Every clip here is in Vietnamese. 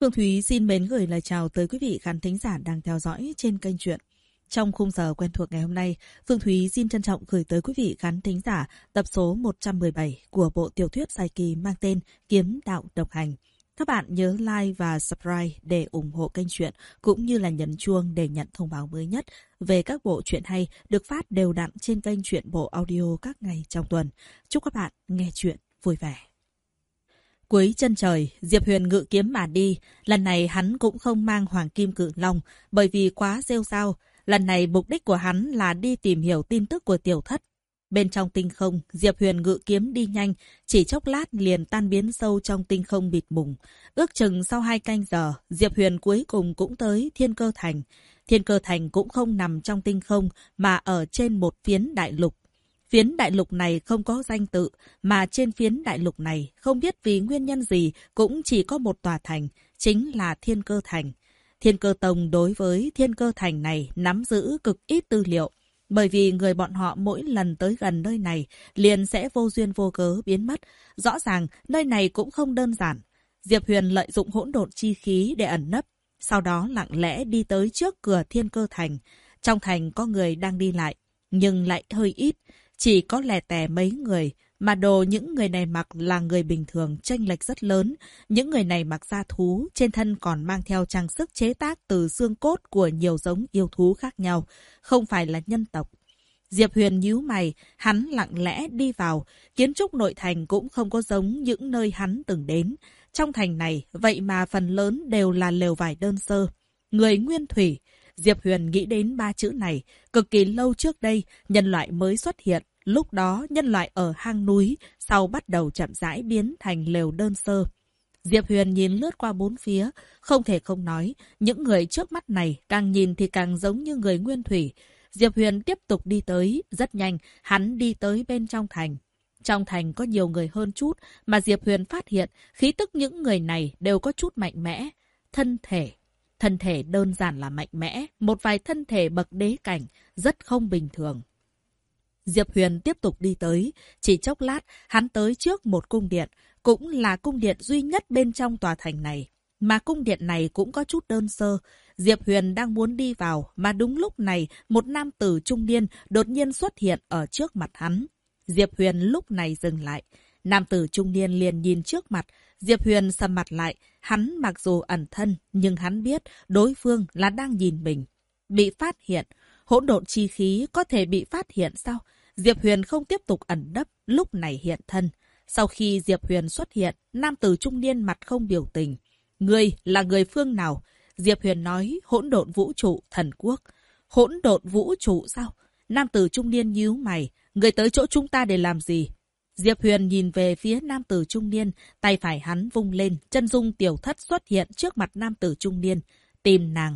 Phương Thúy xin mến gửi lời chào tới quý vị khán thính giả đang theo dõi trên kênh truyện. Trong khung giờ quen thuộc ngày hôm nay, Phương Thúy xin trân trọng gửi tới quý vị khán thính giả tập số 117 của bộ tiểu thuyết dài kỳ mang tên Kiếm Đạo Độc Hành. Các bạn nhớ like và subscribe để ủng hộ kênh truyện, cũng như là nhấn chuông để nhận thông báo mới nhất về các bộ truyện hay được phát đều đặn trên kênh truyện bộ audio các ngày trong tuần. Chúc các bạn nghe truyện vui vẻ. Cuối chân trời, Diệp Huyền ngự kiếm mà đi. Lần này hắn cũng không mang Hoàng Kim Cự Long bởi vì quá rêu rao. Lần này mục đích của hắn là đi tìm hiểu tin tức của Tiểu Thất. Bên trong tinh không, Diệp Huyền ngự kiếm đi nhanh, chỉ chốc lát liền tan biến sâu trong tinh không bịt mùng. Ước chừng sau 2 canh giờ, Diệp Huyền cuối cùng cũng tới Thiên Cơ Thành. Thiên Cơ Thành cũng không nằm trong tinh không mà ở trên một phiến đại lục. Phiến đại lục này không có danh tự, mà trên phiến đại lục này không biết vì nguyên nhân gì cũng chỉ có một tòa thành, chính là Thiên Cơ Thành. Thiên Cơ Tông đối với Thiên Cơ Thành này nắm giữ cực ít tư liệu, bởi vì người bọn họ mỗi lần tới gần nơi này liền sẽ vô duyên vô cớ biến mất. Rõ ràng nơi này cũng không đơn giản. Diệp Huyền lợi dụng hỗn độn chi khí để ẩn nấp, sau đó lặng lẽ đi tới trước cửa Thiên Cơ Thành. Trong thành có người đang đi lại, nhưng lại hơi ít. Chỉ có lẻ tẻ mấy người, mà đồ những người này mặc là người bình thường, chênh lệch rất lớn. Những người này mặc da thú, trên thân còn mang theo trang sức chế tác từ xương cốt của nhiều giống yêu thú khác nhau, không phải là nhân tộc. Diệp Huyền nhíu mày, hắn lặng lẽ đi vào, kiến trúc nội thành cũng không có giống những nơi hắn từng đến. Trong thành này, vậy mà phần lớn đều là lều vải đơn sơ. Người nguyên thủy. Diệp Huyền nghĩ đến 3 chữ này, cực kỳ lâu trước đây, nhân loại mới xuất hiện. Lúc đó, nhân loại ở hang núi, sau bắt đầu chậm rãi biến thành lều đơn sơ. Diệp Huyền nhìn lướt qua bốn phía, không thể không nói, những người trước mắt này càng nhìn thì càng giống như người nguyên thủy. Diệp Huyền tiếp tục đi tới, rất nhanh, hắn đi tới bên trong thành. Trong thành có nhiều người hơn chút, mà Diệp Huyền phát hiện khí tức những người này đều có chút mạnh mẽ. Thân thể đơn giản là mạnh mẽ, một vài thân thể bậc đế cảnh, rất không bình thường. Diệp Huyền tiếp tục đi tới, chỉ chốc lát, hắn tới trước một cung điện, cũng là cung điện duy nhất bên trong tòa thành này. Mà cung điện này cũng có chút đơn sơ. Diệp Huyền đang muốn đi vào, mà đúng lúc này, một nam tử trung niên đột nhiên xuất hiện ở trước mặt hắn. Diệp Huyền lúc này dừng lại. Nam tử trung niên liền nhìn trước mặt, Diệp Huyền sầm mặt lại, hắn mặc dù ẩn thân, nhưng hắn biết đối phương là đang nhìn mình. Bị phát hiện, hỗn độn chi khí có thể bị phát hiện sao? Diệp Huyền không tiếp tục ẩn nấp, lúc này hiện thân. Sau khi Diệp Huyền xuất hiện, nam tử trung niên mặt không biểu tình. Ngươi là người phương nào? Diệp Huyền nói hỗn độn vũ trụ thần quốc. Hỗn độn vũ trụ sao? Nam tử trung niên nhíu mày, người tới chỗ chúng ta để làm gì? Diệp Huyền nhìn về phía nam tử trung niên, tay phải hắn vung lên, chân dung Tiểu Thất xuất hiện trước mặt nam tử trung niên, tìm nàng.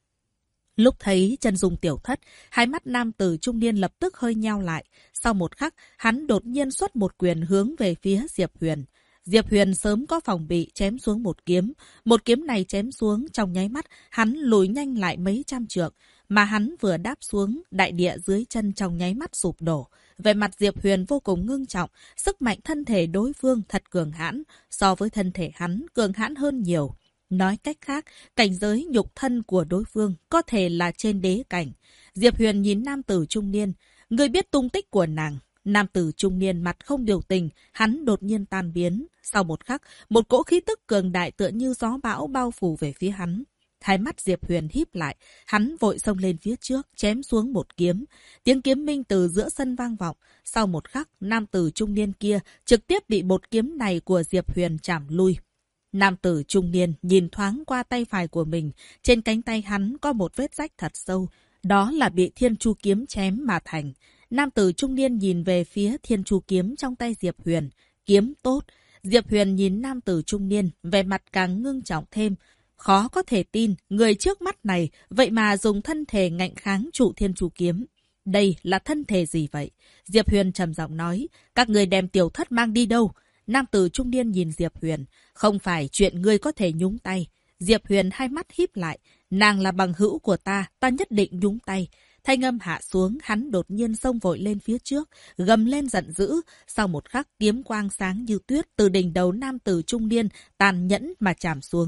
Lúc thấy chân dung Tiểu Thất, hai mắt nam tử trung niên lập tức hơi nheo lại. Sau một khắc, hắn đột nhiên xuất một quyền hướng về phía Diệp Huyền. Diệp Huyền sớm có phòng bị chém xuống một kiếm. Một kiếm này chém xuống trong nháy mắt, hắn lùi nhanh lại mấy trăm trượng. Mà hắn vừa đáp xuống, đại địa dưới chân trong nháy mắt sụp đổ. Về mặt Diệp Huyền vô cùng ngưng trọng, sức mạnh thân thể đối phương thật cường hãn, so với thân thể hắn cường hãn hơn nhiều. Nói cách khác, cảnh giới nhục thân của đối phương có thể là trên đế cảnh. Diệp Huyền nhìn nam tử trung niên, người biết tung tích của nàng. Nam tử trung niên mặt không biểu tình, hắn đột nhiên tan biến. Sau một khắc, một cỗ khí tức cường đại tựa như gió bão bao phủ về phía hắn. Hai mắt Diệp Huyền híp lại, hắn vội xông lên phía trước, chém xuống một kiếm. Tiếng kiếm minh từ giữa sân vang vọng. Sau một khắc, nam tử trung niên kia trực tiếp bị một kiếm này của Diệp Huyền chảm lui. Nam tử trung niên nhìn thoáng qua tay phải của mình, trên cánh tay hắn có một vết rách thật sâu. Đó là bị thiên chu kiếm chém mà thành. Nam tử trung niên nhìn về phía thiên chu kiếm trong tay Diệp Huyền. Kiếm tốt. Diệp Huyền nhìn nam tử trung niên, vẻ mặt càng ngưng trọng thêm. Khó có thể tin, người trước mắt này vậy mà dùng thân thể ngạnh kháng trụ thiên chu kiếm. Đây là thân thể gì vậy? Diệp Huyền trầm giọng nói, các người đem Tiểu Thất mang đi đâu? Nam tử trung niên nhìn Diệp Huyền, không phải chuyện ngươi có thể nhúng tay. Diệp Huyền hai mắt híp lại, nàng là bằng hữu của ta nhất định nhúng tay. Thanh âm hạ xuống, hắn đột nhiên xông vội lên phía trước, gầm lên giận dữ. Sau một khắc, kiếm quang sáng như tuyết từ đỉnh đầu nam tử trung niên tàn nhẫn mà chạm xuống.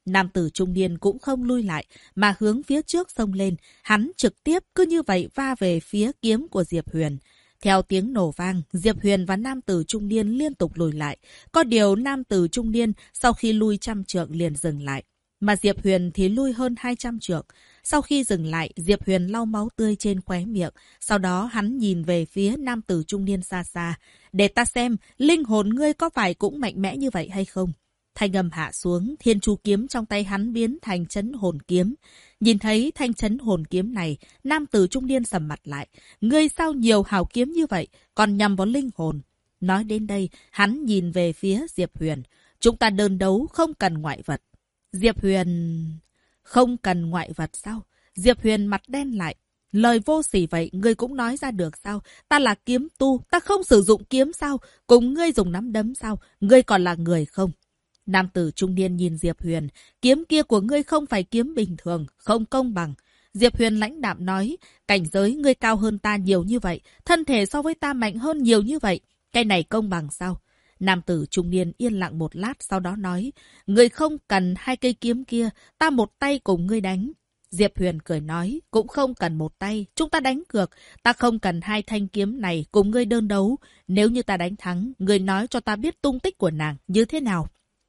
Nam tử trung niên cũng không lui lại, mà hướng phía trước xông lên. Hắn trực tiếp cứ như vậy va về phía kiếm của Diệp Huyền. Theo tiếng nổ vang, Diệp Huyền và nam tử trung niên liên tục lùi lại. Có điều nam tử trung niên sau khi lui 100 trượng liền dừng lại. Mà Diệp Huyền thì lui hơn 200 trượng. Sau khi dừng lại, Diệp Huyền lau máu tươi trên khóe miệng. Sau đó hắn nhìn về phía nam tử trung niên xa xa. Để ta xem, linh hồn ngươi có phải cũng mạnh mẽ như vậy hay không? Thanh âm hạ xuống, thiên chu kiếm trong tay hắn biến thành chấn hồn kiếm. Nhìn thấy thanh chấn hồn kiếm này, nam tử trung niên sầm mặt lại. Ngươi sao nhiều hào kiếm như vậy, còn nhằm vào linh hồn? Nói đến đây, hắn nhìn về phía Diệp Huyền. Chúng ta đơn đấu, không cần ngoại vật. Diệp Huyền... Không cần ngoại vật sao? Diệp Huyền mặt đen lại. Lời vô sỉ vậy, ngươi cũng nói ra được sao? Ta là kiếm tu, ta không sử dụng kiếm sao? Cùng ngươi dùng nắm đấm sao? Ngươi còn là người không? Nam tử trung niên nhìn Diệp Huyền. Kiếm kia của ngươi không phải kiếm bình thường, không công bằng. Diệp Huyền lãnh đạm nói. Cảnh giới ngươi cao hơn ta nhiều như vậy. Thân thể so với ta mạnh hơn nhiều như vậy. Cái này công bằng sao? Nam tử trung niên yên lặng một lát sau đó nói. Ngươi không cần hai cây kiếm kia. Ta một tay cùng ngươi đánh. Diệp Huyền cười nói. Cũng không cần một tay. Chúng ta đánh cược. Ta không cần hai thanh kiếm này cùng ngươi đơn đấu. Nếu như ta đánh thắng, ngươi nói cho ta biết tung tích của nàng như thế nào?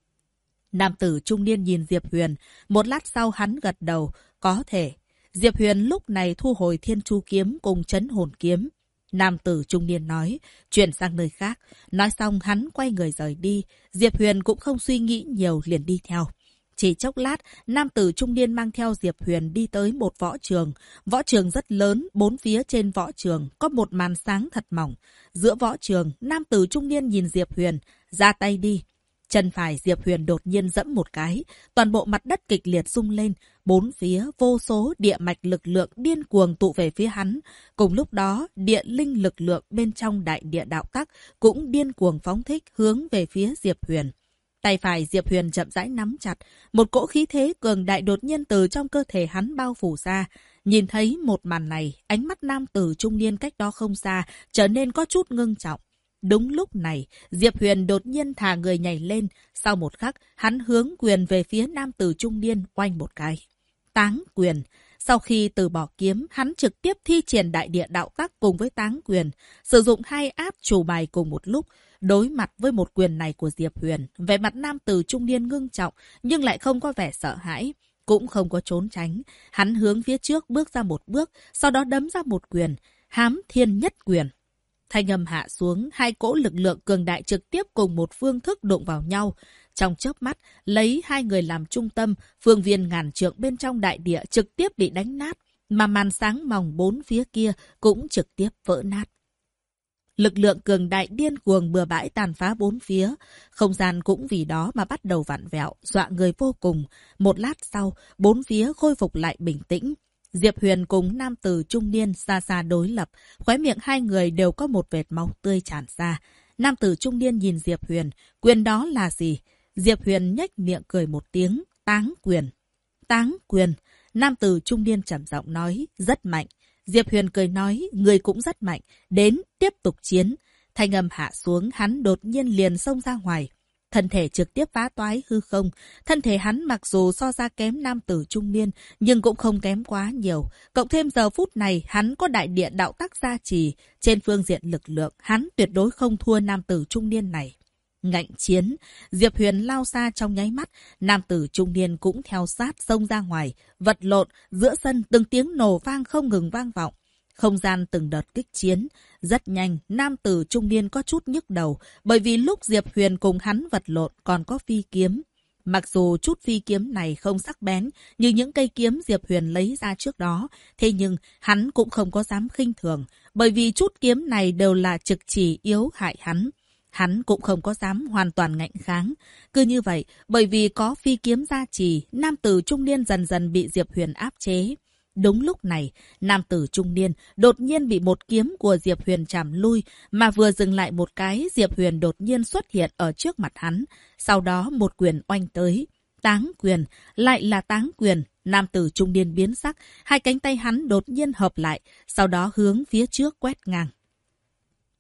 Nam tử trung niên nhìn Diệp Huyền. Một lát sau hắn gật đầu. Có thể. Diệp Huyền lúc này thu hồi thiên chu kiếm cùng chấn hồn kiếm. Nam tử trung niên nói. Chuyển sang nơi khác. Nói xong hắn quay người rời đi. Diệp Huyền cũng không suy nghĩ nhiều liền đi theo. Chỉ chốc lát, nam tử trung niên mang theo Diệp Huyền đi tới một võ trường. Võ trường rất lớn, bốn phía trên võ trường có một màn sáng thật mỏng. Giữa võ trường, nam tử trung niên nhìn Diệp Huyền. Ra tay đi. Chân phải Diệp Huyền đột nhiên giẫm một cái, toàn bộ mặt đất kịch liệt rung lên, bốn phía vô số địa mạch lực lượng điên cuồng tụ về phía hắn. Cùng lúc đó, địa linh lực lượng bên trong đại địa đạo tắc cũng điên cuồng phóng thích hướng về phía Diệp Huyền. Tay phải Diệp Huyền chậm rãi nắm chặt, một cỗ khí thế cường đại đột nhiên từ trong cơ thể hắn bao phủ ra. Nhìn thấy một màn này, ánh mắt nam tử trung niên cách đó không xa trở nên có chút ngưng trọng. Đúng lúc này, Diệp Huyền đột nhiên thả người nhảy lên. Sau một khắc, hắn hướng quyền về phía nam tử trung niên oanh một cái. Táng quyền. Sau khi từ bỏ kiếm, hắn trực tiếp thi triển đại địa đạo tắc cùng với táng quyền. Sử dụng hai áp chủ bài cùng một lúc. Đối mặt với một quyền này của Diệp Huyền, vẻ mặt nam tử trung niên ngưng trọng, nhưng lại không có vẻ sợ hãi. Cũng không có trốn tránh. Hắn hướng phía trước bước ra một bước, sau đó đấm ra một quyền. Hám thiên nhất quyền. Thanh âm hạ xuống, hai cỗ lực lượng cường đại trực tiếp cùng một phương thức đụng vào nhau. Trong chớp mắt, lấy hai người làm trung tâm, phương viên ngàn trượng bên trong đại địa trực tiếp bị đánh nát, mà màn sáng mỏng bốn phía kia cũng trực tiếp vỡ nát. Lực lượng cường đại điên cuồng bừa bãi tàn phá bốn phía, không gian cũng vì đó mà bắt đầu vặn vẹo, dọa người vô cùng. Một lát sau, bốn phía khôi phục lại bình tĩnh. Diệp Huyền cùng nam tử trung niên xa xa đối lập, khóe miệng hai người đều có một vệt máu tươi tràn ra. Nam tử trung niên nhìn Diệp Huyền, quyền đó là gì? Diệp Huyền nhếch miệng cười một tiếng, táng quyền. Táng quyền. Nam tử trung niên trầm giọng nói, rất mạnh. Diệp Huyền cười nói, người cũng rất mạnh, đến, tiếp tục chiến. Thanh âm hạ xuống, hắn đột nhiên liền xông ra ngoài. Thân thể trực tiếp phá toái hư không. Thân thể hắn mặc dù so ra kém nam tử trung niên, nhưng cũng không kém quá nhiều. Cộng thêm giờ phút này, hắn có đại địa đạo tắc gia trì. Trên phương diện lực lượng, hắn tuyệt đối không thua nam tử trung niên này. Ngạnh chiến, Diệp Huyền lao xa trong nháy mắt, nam tử trung niên cũng theo sát xông ra ngoài. Vật lộn, giữa sân từng tiếng nổ vang không ngừng vang vọng. Không gian từng đợt kích chiến. Rất nhanh, nam tử trung niên có chút nhức đầu, bởi vì lúc Diệp Huyền cùng hắn vật lộn còn có phi kiếm. Mặc dù chút phi kiếm này không sắc bén như những cây kiếm Diệp Huyền lấy ra trước đó, thế nhưng hắn cũng không có dám khinh thường, bởi vì chút kiếm này đều là trực chỉ yếu hại hắn. Hắn cũng không có dám hoàn toàn ngạnh kháng. Cứ như vậy, bởi vì có phi kiếm gia trì, nam tử trung niên dần dần bị Diệp Huyền áp chế. Đúng lúc này, nam tử trung niên đột nhiên bị một kiếm của Diệp Huyền chạm lui, mà vừa dừng lại một cái, Diệp Huyền đột nhiên xuất hiện ở trước mặt hắn. Sau đó một quyền oanh tới. Táng quyền, lại là táng quyền. Nam tử trung niên biến sắc, hai cánh tay hắn đột nhiên hợp lại, sau đó hướng phía trước quét ngang.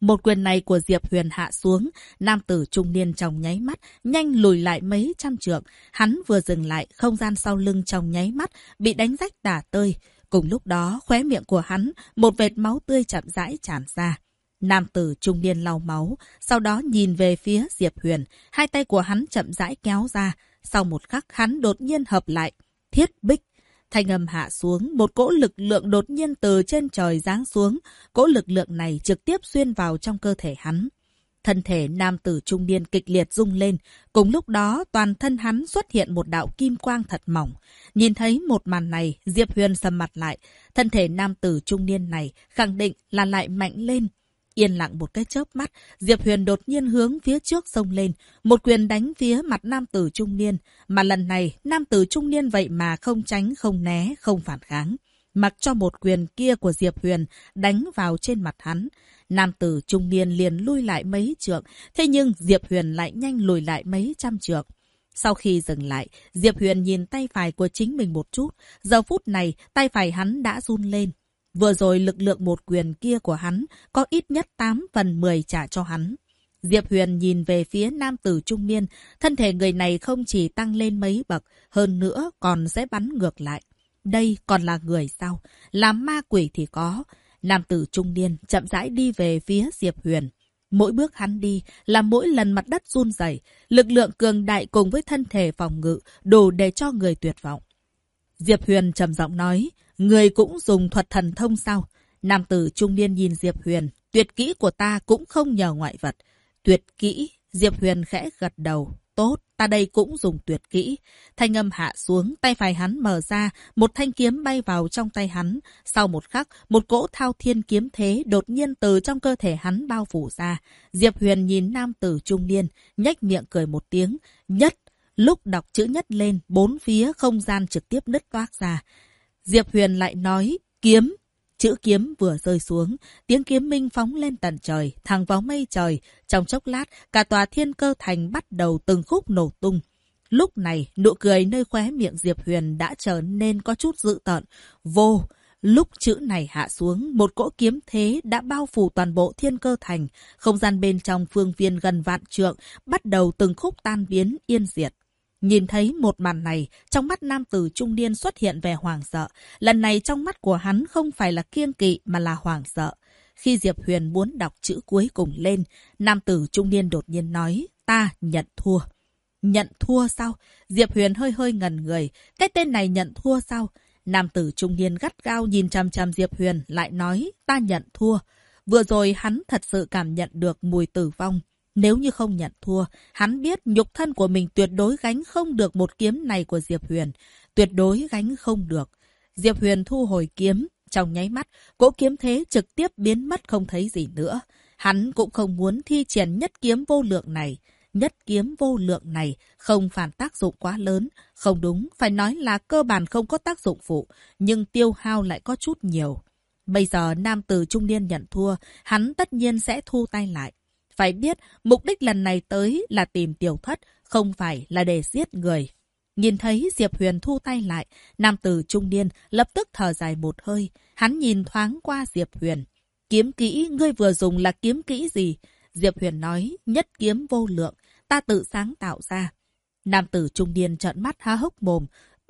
Một quyền này của Diệp Huyền hạ xuống, nam tử trung niên trong nháy mắt, nhanh lùi lại mấy trăm trượng. Hắn vừa dừng lại, không gian sau lưng trong nháy mắt, bị đánh rách tả tơi. Cùng lúc đó, khóe miệng của hắn, một vệt máu tươi chậm rãi tràn ra. Nam tử trung niên lau máu, sau đó nhìn về phía Diệp Huyền. Hai tay của hắn chậm rãi kéo ra. Sau một khắc, hắn đột nhiên hợp lại. Thiết bích. Thanh âm hạ xuống, một cỗ lực lượng đột nhiên từ trên trời giáng xuống. Cỗ lực lượng này trực tiếp xuyên vào trong cơ thể hắn. Thân thể nam tử trung niên kịch liệt rung lên. Cùng lúc đó, toàn thân hắn xuất hiện một đạo kim quang thật mỏng. Nhìn thấy một màn này, Diệp Huyền sầm mặt lại. Thân thể nam tử trung niên này khẳng định là lại mạnh lên. Yên lặng một cái chớp mắt, Diệp Huyền đột nhiên hướng phía trước xông lên, một quyền đánh phía mặt nam tử trung niên, mà lần này nam tử trung niên vậy mà không tránh, không né, không phản kháng, mặc cho một quyền kia của Diệp Huyền đánh vào trên mặt hắn. Nam tử trung niên liền lui lại mấy trượng, thế nhưng Diệp Huyền lại nhanh lùi lại mấy trăm trượng. Sau khi dừng lại, Diệp Huyền nhìn tay phải của chính mình một chút, giờ phút này tay phải hắn đã run lên. Vừa rồi lực lượng một quyền kia của hắn có ít nhất 8/10 trả cho hắn. Diệp Huyền nhìn về phía nam tử trung niên, thân thể người này không chỉ tăng lên mấy bậc, hơn nữa còn sẽ bắn ngược lại. Đây còn là người sao? Làm ma quỷ thì có. Nam tử trung niên chậm rãi đi về phía Diệp Huyền. Mỗi bước hắn đi là mỗi lần mặt đất run rẩy, lực lượng cường đại cùng với thân thể phòng ngự đủ để cho người tuyệt vọng. Diệp Huyền trầm giọng nói, người cũng dùng thuật thần thông sao? Nam tử trung niên nhìn Diệp Huyền, tuyệt kỹ của ta cũng không nhờ ngoại vật. Tuyệt kỹ, Diệp Huyền khẽ gật đầu. Tốt, ta đây cũng dùng tuyệt kỹ. Thanh âm hạ xuống, tay phải hắn mở ra, một thanh kiếm bay vào trong tay hắn. Sau một khắc, một cỗ thao thiên kiếm thế đột nhiên từ trong cơ thể hắn bao phủ ra. Diệp Huyền nhìn nam tử trung niên, nhếch miệng cười một tiếng. Nhất! Lúc đọc chữ nhất lên, bốn phía không gian trực tiếp nứt toác ra. Diệp Huyền lại nói, kiếm. Chữ kiếm vừa rơi xuống, tiếng kiếm minh phóng lên tận trời, thẳng vào mây trời. Trong chốc lát, cả tòa Thiên Cơ Thành bắt đầu từng khúc nổ tung. Lúc này, nụ cười nơi khóe miệng Diệp Huyền đã trở nên có chút dữ tợn. Vô! Lúc chữ này hạ xuống, một cỗ kiếm thế đã bao phủ toàn bộ Thiên Cơ Thành. Không gian bên trong phương viên gần vạn trượng, bắt đầu từng khúc tan biến, yên diệt. Nhìn thấy một màn này, trong mắt nam tử trung niên xuất hiện vẻ hoảng sợ. Lần này trong mắt của hắn không phải là kiêng kỵ mà là hoảng sợ. Khi Diệp Huyền muốn đọc chữ cuối cùng lên, nam tử trung niên đột nhiên nói, ta nhận thua. Nhận thua sao? Diệp Huyền hơi hơi ngẩn người. Cái tên này nhận thua sao? Nam tử trung niên gắt gao nhìn chằm chằm Diệp Huyền lại nói, ta nhận thua. Vừa rồi hắn thật sự cảm nhận được mùi tử vong. Nếu như không nhận thua, hắn biết nhục thân của mình tuyệt đối gánh không được một kiếm này của Diệp Huyền. Tuyệt đối gánh không được. Diệp Huyền thu hồi kiếm. Trong nháy mắt, cỗ kiếm thế trực tiếp biến mất không thấy gì nữa. Hắn cũng không muốn thi triển nhất kiếm vô lượng này. Nhất kiếm vô lượng này không phản tác dụng quá lớn. Không đúng, phải nói là cơ bản không có tác dụng phụ. Nhưng tiêu hao lại có chút nhiều. Bây giờ nam tử trung niên nhận thua, hắn tất nhiên sẽ thu tay lại. Phải biết, mục đích lần này tới là tìm Tiểu Thất, không phải là để giết người. Nhìn thấy Diệp Huyền thu tay lại, nam tử trung niên lập tức thở dài một hơi. Hắn nhìn thoáng qua Diệp Huyền. Kiếm kỹ, ngươi vừa dùng là kiếm kỹ gì? Diệp Huyền nói, nhất kiếm vô lượng, ta tự sáng tạo ra. Nam tử trung niên trợn mắt há hốc mồm.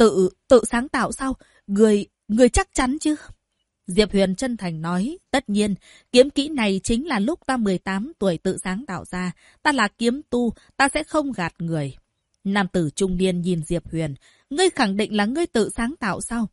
Tự sáng tạo sao? Người chắc chắn chứ? Diệp Huyền chân thành nói, tất nhiên, kiếm kỹ này chính là lúc ta 18 tuổi tự sáng tạo ra. Ta là kiếm tu, ta sẽ không gạt người. Nam tử trung niên nhìn Diệp Huyền, ngươi khẳng định là ngươi tự sáng tạo sao?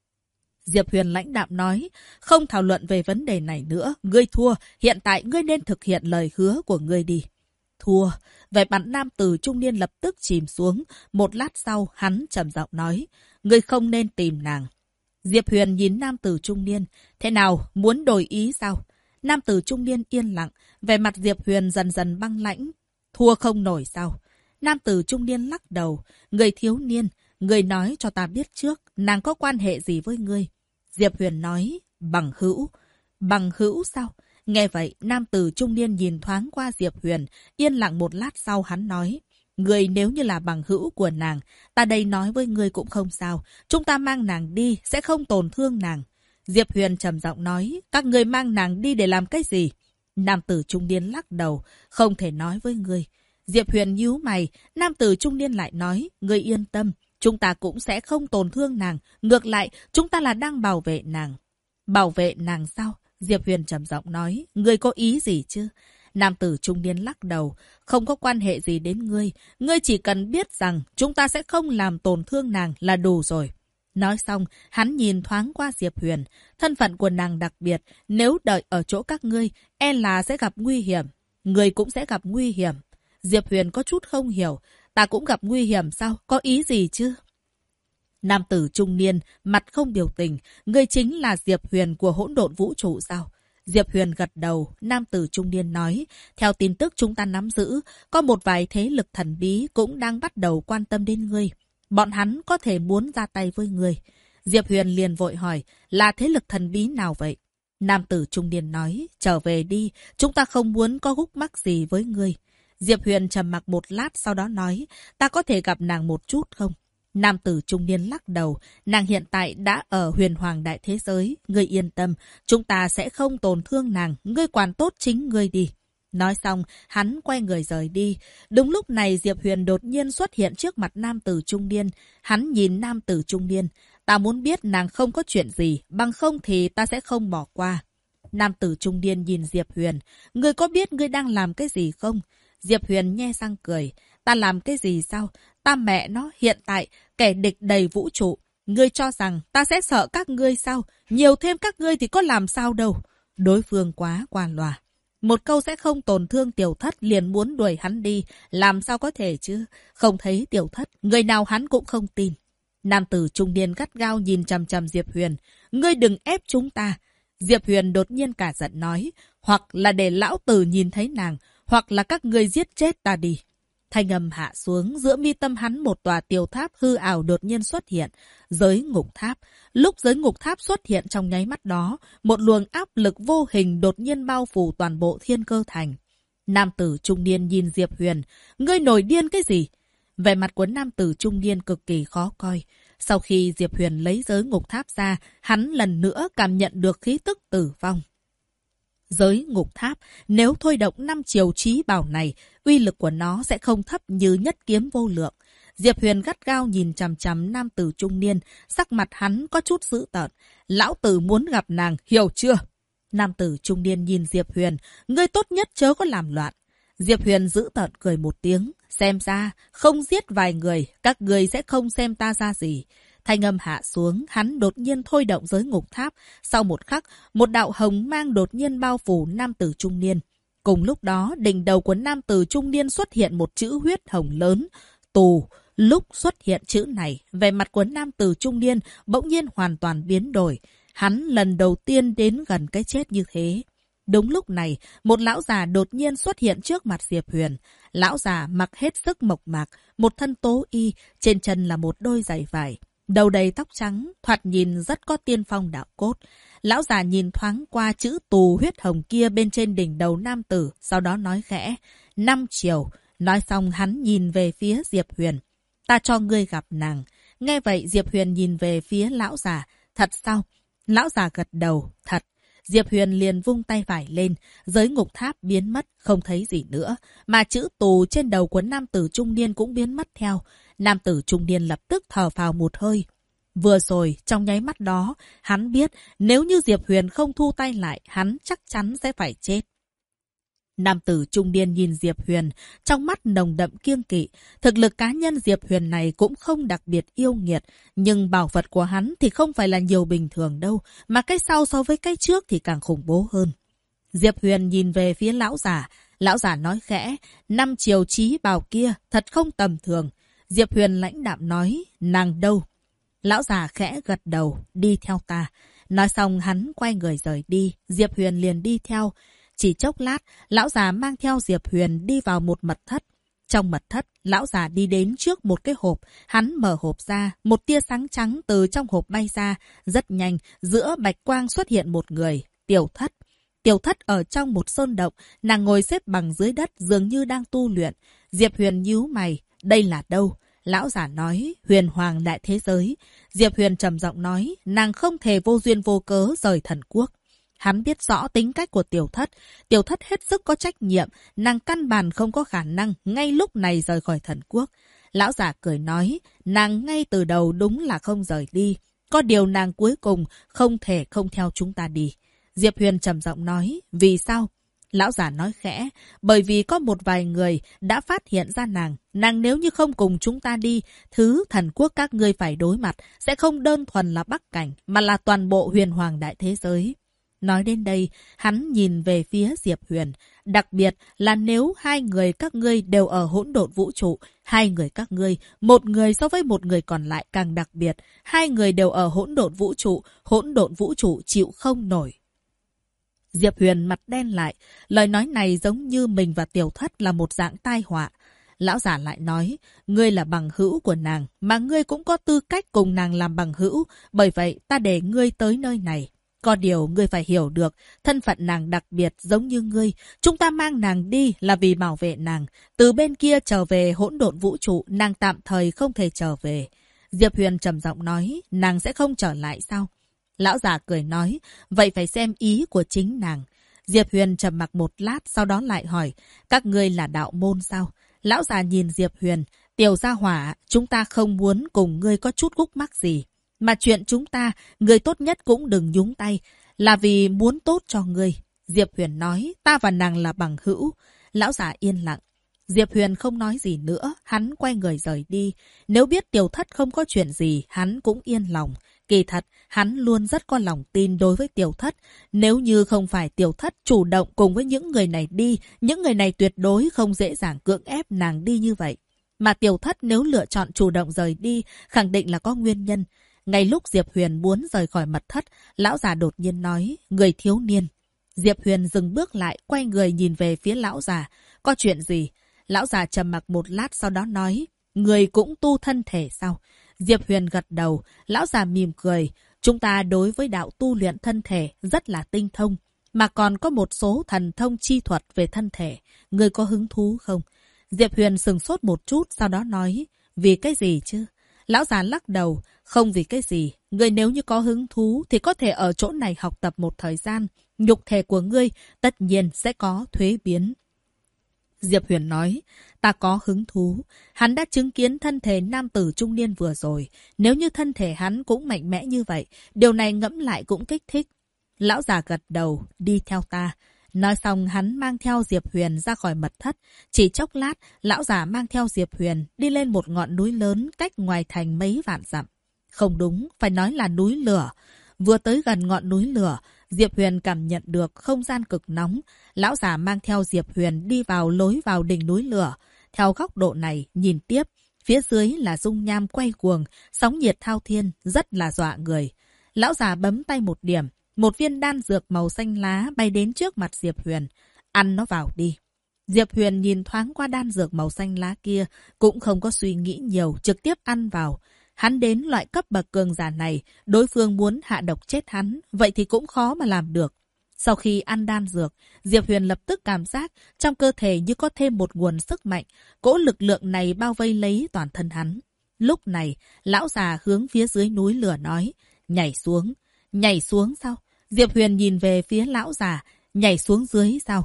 Diệp Huyền lãnh đạm nói, không thảo luận về vấn đề này nữa, ngươi thua, hiện tại ngươi nên thực hiện lời hứa của ngươi đi. Thua, vẻ mặt nam tử trung niên lập tức chìm xuống, một lát sau hắn trầm giọng nói, ngươi không nên tìm nàng. Diệp Huyền nhìn nam tử trung niên. Thế nào, muốn đổi ý sao? Nam tử trung niên yên lặng. Vẻ mặt Diệp Huyền dần dần băng lãnh. Thua không nổi sao? Nam tử trung niên lắc đầu. Người thiếu niên, người nói cho ta biết trước, nàng có quan hệ gì với ngươi? Diệp Huyền nói, bằng hữu. Bằng hữu sao? Nghe vậy, nam tử trung niên nhìn thoáng qua Diệp Huyền. Yên lặng một lát sau hắn nói. Người nếu như là bằng hữu của nàng, ta đây nói với ngươi cũng không sao. Chúng ta mang nàng đi, sẽ không tổn thương nàng. Diệp Huyền trầm giọng nói, các người mang nàng đi để làm cái gì? Nam tử trung niên lắc đầu, không thể nói với ngươi. Diệp Huyền nhíu mày, nam tử trung niên lại nói, ngươi yên tâm, chúng ta cũng sẽ không tổn thương nàng, ngược lại, chúng ta là đang bảo vệ nàng. Bảo vệ nàng sao? Diệp Huyền trầm giọng nói, ngươi có ý gì chứ? Nam tử trung niên lắc đầu, không có quan hệ gì đến ngươi, ngươi chỉ cần biết rằng chúng ta sẽ không làm tổn thương nàng là đủ rồi. Nói xong, hắn nhìn thoáng qua Diệp Huyền, thân phận của nàng đặc biệt, nếu đợi ở chỗ các ngươi, e là sẽ gặp nguy hiểm. Ngươi cũng sẽ gặp nguy hiểm. Diệp Huyền có chút không hiểu, ta cũng gặp nguy hiểm sao, có ý gì chứ? Nam tử trung niên, mặt không biểu tình, ngươi chính là Diệp Huyền của hỗn độn vũ trụ sao? Diệp Huyền gật đầu, nam tử trung niên nói, theo tin tức chúng ta nắm giữ, có một vài thế lực thần bí cũng đang bắt đầu quan tâm đến ngươi. Bọn hắn có thể muốn ra tay với ngươi. Diệp Huyền liền vội hỏi, là thế lực thần bí nào vậy? Nam tử trung niên nói, trở về đi, chúng ta không muốn có gúc mắc gì với ngươi. Diệp Huyền trầm mặc một lát sau đó nói, ta có thể gặp nàng một chút không? Nam tử trung niên lắc đầu, nàng hiện tại đã ở huyền hoàng đại thế giới, ngươi yên tâm, chúng ta sẽ không tổn thương nàng, ngươi quản tốt chính ngươi đi. Nói xong, hắn quay người rời đi. Đúng lúc này Diệp Huyền đột nhiên xuất hiện trước mặt nam tử trung niên. Hắn nhìn nam tử trung niên, ta muốn biết nàng không có chuyện gì, bằng không thì ta sẽ không bỏ qua. Nam tử trung niên nhìn Diệp Huyền, ngươi có biết ngươi đang làm cái gì không? Diệp Huyền nhe răng cười, ta làm cái gì sao? Ta mẹ nó, hiện tại, kẻ địch đầy vũ trụ. Ngươi cho rằng ta sẽ sợ các ngươi sao? Nhiều thêm các ngươi thì có làm sao đâu. Đối phương quá qua loa. Một câu sẽ không tổn thương tiểu thất liền muốn đuổi hắn đi. Làm sao có thể chứ? Không thấy tiểu thất, người nào hắn cũng không tin. Nam tử trung niên gắt gao nhìn chằm chằm Diệp Huyền. Ngươi đừng ép chúng ta. Diệp Huyền đột nhiên cả giận nói. Hoặc là để lão tử nhìn thấy nàng, hoặc là các ngươi giết chết ta đi. Thanh âm hạ xuống, giữa mi tâm hắn một tòa tiểu tháp hư ảo đột nhiên xuất hiện. Giới ngục tháp. Lúc giới ngục tháp xuất hiện trong nháy mắt đó, một luồng áp lực vô hình đột nhiên bao phủ toàn bộ thiên cơ thành. Nam tử trung niên nhìn Diệp Huyền. Ngươi nổi điên cái gì? Vẻ mặt của nam tử trung niên cực kỳ khó coi. Sau khi Diệp Huyền lấy giới ngục tháp ra, hắn lần nữa cảm nhận được khí tức tử vong. Giới ngục tháp, nếu thôi động 5 chiều chí bảo này, uy lực của nó sẽ không thấp như nhất kiếm vô lượng. Diệp Huyền gắt gao nhìn chằm chằm nam tử trung niên, sắc mặt hắn có chút dữ tợn. Lão tử muốn gặp nàng, hiểu chưa? Nam tử trung niên nhìn Diệp Huyền, ngươi tốt nhất chớ có làm loạn. Diệp Huyền dữ tợn cười một tiếng, xem ra, không giết vài người, các người sẽ không xem ta ra gì. Thanh âm hạ xuống, hắn đột nhiên thôi động giới ngục tháp. Sau một khắc, một đạo hồng mang đột nhiên bao phủ nam tử trung niên. Cùng lúc đó, đỉnh đầu của nam tử trung niên xuất hiện một chữ huyết hồng lớn. Tù. Lúc xuất hiện chữ này, vẻ mặt của nam tử trung niên bỗng nhiên hoàn toàn biến đổi. Hắn lần đầu tiên đến gần cái chết như thế. Đúng lúc này, một lão già đột nhiên xuất hiện trước mặt Diệp Huyền. Lão già mặc hết sức mộc mạc, một thân tố y, trên chân là một đôi giày vải. Đầu đầy tóc trắng, thoạt nhìn rất có tiên phong đạo cốt. Lão già nhìn thoáng qua chữ tù huyết hồng kia bên trên đỉnh đầu nam tử, sau đó nói khẽ, 5 chiều. Nói xong hắn nhìn về phía Diệp Huyền. Ta cho ngươi gặp nàng. Nghe vậy Diệp Huyền nhìn về phía lão già. Thật sao? Lão già gật đầu. Thật. Diệp Huyền liền vung tay phải lên. Giới ngục tháp biến mất, không thấy gì nữa. Mà chữ tù trên đầu của nam tử trung niên cũng biến mất theo. Nam tử trung niên lập tức thở phào một hơi. Vừa rồi, trong nháy mắt đó, hắn biết nếu như Diệp Huyền không thu tay lại, hắn chắc chắn sẽ phải chết. Nam tử trung niên nhìn Diệp Huyền, trong mắt nồng đậm kiêng kỵ. Thực lực cá nhân Diệp Huyền này cũng không đặc biệt yêu nghiệt, nhưng bảo vật của hắn thì không phải là nhiều bình thường đâu, mà cái sau so với cái trước thì càng khủng bố hơn. Diệp Huyền nhìn về phía lão giả nói khẽ, 5 chiều chí bảo kia thật không tầm thường. Diệp Huyền lãnh đạm nói, nàng đâu? Lão già khẽ gật đầu, đi theo ta. Nói xong hắn quay người rời đi, Diệp Huyền liền đi theo. Chỉ chốc lát, lão già mang theo Diệp Huyền đi vào một mật thất. Trong mật thất, lão già đi đến trước một cái hộp. Hắn mở hộp ra, một tia sáng trắng từ trong hộp bay ra. Rất nhanh, giữa bạch quang xuất hiện một người, Tiểu Thất. Tiểu Thất ở trong một sơn động, nàng ngồi xếp bằng dưới đất dường như đang tu luyện. Diệp Huyền nhíu mày, đây là đâu? Lão giả nói, huyền hoàng đại thế giới. Diệp Huyền trầm giọng nói, nàng không thể vô duyên vô cớ rời thần quốc. Hắn biết rõ tính cách của Tiểu Thất. Tiểu Thất hết sức có trách nhiệm, nàng căn bản không có khả năng ngay lúc này rời khỏi thần quốc. Lão già cười nói, nàng ngay từ đầu đúng là không rời đi. Có điều nàng cuối cùng không thể không theo chúng ta đi. Diệp Huyền trầm giọng nói, vì sao? Lão già nói khẽ, bởi vì có một vài người đã phát hiện ra nàng nếu như không cùng chúng ta đi, thứ thần quốc các ngươi phải đối mặt sẽ không đơn thuần là Bắc Cảnh, mà là toàn bộ huyền hoàng đại thế giới. Nói đến đây, hắn nhìn về phía Diệp Huyền, đặc biệt là nếu hai người các ngươi đều ở hỗn độn vũ trụ, hai người các ngươi, một người so với một người còn lại càng đặc biệt, hai người đều ở hỗn độn vũ trụ chịu không nổi. Diệp Huyền mặt đen lại, lời nói này giống như mình và Tiểu Thất là một dạng tai họa. Lão giả lại nói, ngươi là bằng hữu của nàng, mà ngươi cũng có tư cách cùng nàng làm bằng hữu, bởi vậy ta để ngươi tới nơi này. Có điều ngươi phải hiểu được, thân phận nàng đặc biệt giống như ngươi, chúng ta mang nàng đi là vì bảo vệ nàng. Từ bên kia trở về hỗn độn vũ trụ, nàng tạm thời không thể trở về. Diệp Huyền trầm giọng nói, nàng sẽ không trở lại sao? Lão già cười nói, vậy phải xem ý của chính nàng. Diệp Huyền trầm mặc một lát, sau đó lại hỏi, các ngươi là đạo môn sao? Lão già nhìn Diệp Huyền, Tiểu gia hỏa, chúng ta không muốn cùng ngươi có chút khúc mắc gì. Mà chuyện chúng ta, ngươi tốt nhất cũng đừng nhúng tay, là vì muốn tốt cho ngươi. Diệp Huyền nói, ta và nàng là bằng hữu. Lão già yên lặng. Diệp Huyền không nói gì nữa, hắn quay người rời đi. Nếu biết Tiểu Thất không có chuyện gì, hắn cũng yên lòng. Kỳ thật, hắn luôn rất có lòng tin đối với Tiểu Thất. Nếu như không phải Tiểu Thất chủ động cùng với những người này đi, những người này tuyệt đối không dễ dàng cưỡng ép nàng đi như vậy. Mà Tiểu Thất nếu lựa chọn chủ động rời đi, khẳng định là có nguyên nhân. Ngay lúc Diệp Huyền muốn rời khỏi mật thất, lão già đột nhiên nói, người thiếu niên. Diệp Huyền dừng bước lại, quay người nhìn về phía lão già. Có chuyện gì? Lão già trầm mặc một lát sau đó nói, người cũng tu thân thể sao? Diệp Huyền gật đầu, lão già mỉm cười. Chúng ta đối với đạo tu luyện thân thể rất là tinh thông, mà còn có một số thần thông chi thuật về thân thể. Người có hứng thú không? Diệp Huyền sừng sốt một chút, sau đó nói, vì cái gì chứ? Lão già lắc đầu, không vì cái gì. Ngươi nếu như có hứng thú thì có thể ở chỗ này học tập một thời gian. Nhục thể của ngươi tất nhiên sẽ có thuế biến. Diệp Huyền nói, ta có hứng thú. Hắn đã chứng kiến thân thể nam tử trung niên vừa rồi. Nếu như thân thể hắn cũng mạnh mẽ như vậy, điều này ngẫm lại cũng kích thích. Lão già gật đầu, đi theo ta. Nói xong hắn mang theo Diệp Huyền ra khỏi mật thất. Chỉ chốc lát, lão già mang theo Diệp Huyền đi lên một ngọn núi lớn cách ngoài thành mấy vạn dặm. Không đúng, phải nói là núi lửa. Vừa tới gần ngọn núi lửa, Diệp Huyền cảm nhận được không gian cực nóng. Lão già mang theo Diệp Huyền đi vào lối vào đỉnh núi lửa. Theo góc độ này, nhìn tiếp, phía dưới là dung nham quay cuồng, sóng nhiệt thao thiên, rất là dọa người. Lão già bấm tay một điểm, một viên đan dược màu xanh lá bay đến trước mặt Diệp Huyền. Ăn nó vào đi. Diệp Huyền nhìn thoáng qua đan dược màu xanh lá kia, cũng không có suy nghĩ nhiều, trực tiếp ăn vào. Hắn đến loại cấp bậc cường giả này, đối phương muốn hạ độc chết hắn, vậy thì cũng khó mà làm được. Sau khi ăn đan dược, Diệp Huyền lập tức cảm giác trong cơ thể như có thêm một nguồn sức mạnh, cỗ lực lượng này bao vây lấy toàn thân hắn. Lúc này, lão già hướng phía dưới núi lửa nói, nhảy xuống. Nhảy xuống sao? Diệp Huyền nhìn về phía lão già, nhảy xuống dưới sao?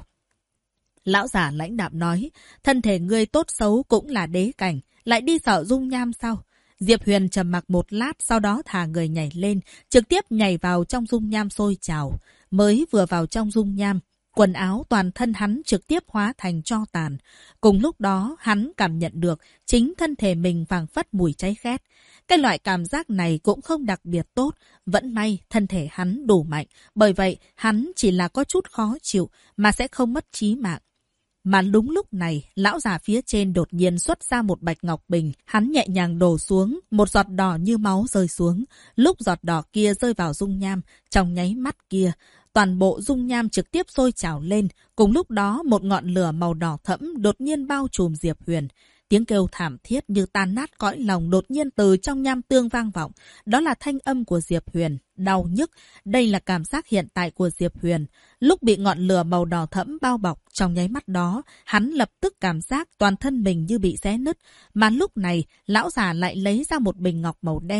Lão già lãnh đạm nói, thân thể ngươi tốt xấu cũng là đế cảnh, lại đi sợ dung nham sao? Diệp Huyền trầm mặc một lát, sau đó thả người nhảy lên, trực tiếp nhảy vào trong dung nham sôi trào. Mới vừa vào trong dung nham, quần áo toàn thân hắn trực tiếp hóa thành tro tàn. Cùng lúc đó, hắn cảm nhận được chính thân thể mình phảng phất mùi cháy khét. Cái loại cảm giác này cũng không đặc biệt tốt, vẫn may thân thể hắn đủ mạnh, bởi vậy hắn chỉ là có chút khó chịu mà sẽ không mất chí mạng. Mà đúng lúc này, lão già phía trên đột nhiên xuất ra một bạch ngọc bình, hắn nhẹ nhàng đổ xuống, một giọt đỏ như máu rơi xuống. Lúc giọt đỏ kia rơi vào dung nham, trong nháy mắt kia, toàn bộ dung nham trực tiếp sôi trào lên. Cùng lúc đó, một ngọn lửa màu đỏ thẫm đột nhiên bao trùm Diệp Huyền. Tiếng kêu thảm thiết như tan nát cõi lòng đột nhiên từ trong nham tương vang vọng. Đó là thanh âm của Diệp Huyền, đau nhức. Đây là cảm giác hiện tại của Diệp Huyền. Lúc bị ngọn lửa màu đỏ thẫm bao bọc, trong nháy mắt đó, hắn lập tức cảm giác toàn thân mình như bị xé nứt. Mà lúc này, lão già lại lấy ra một bình ngọc màu đen.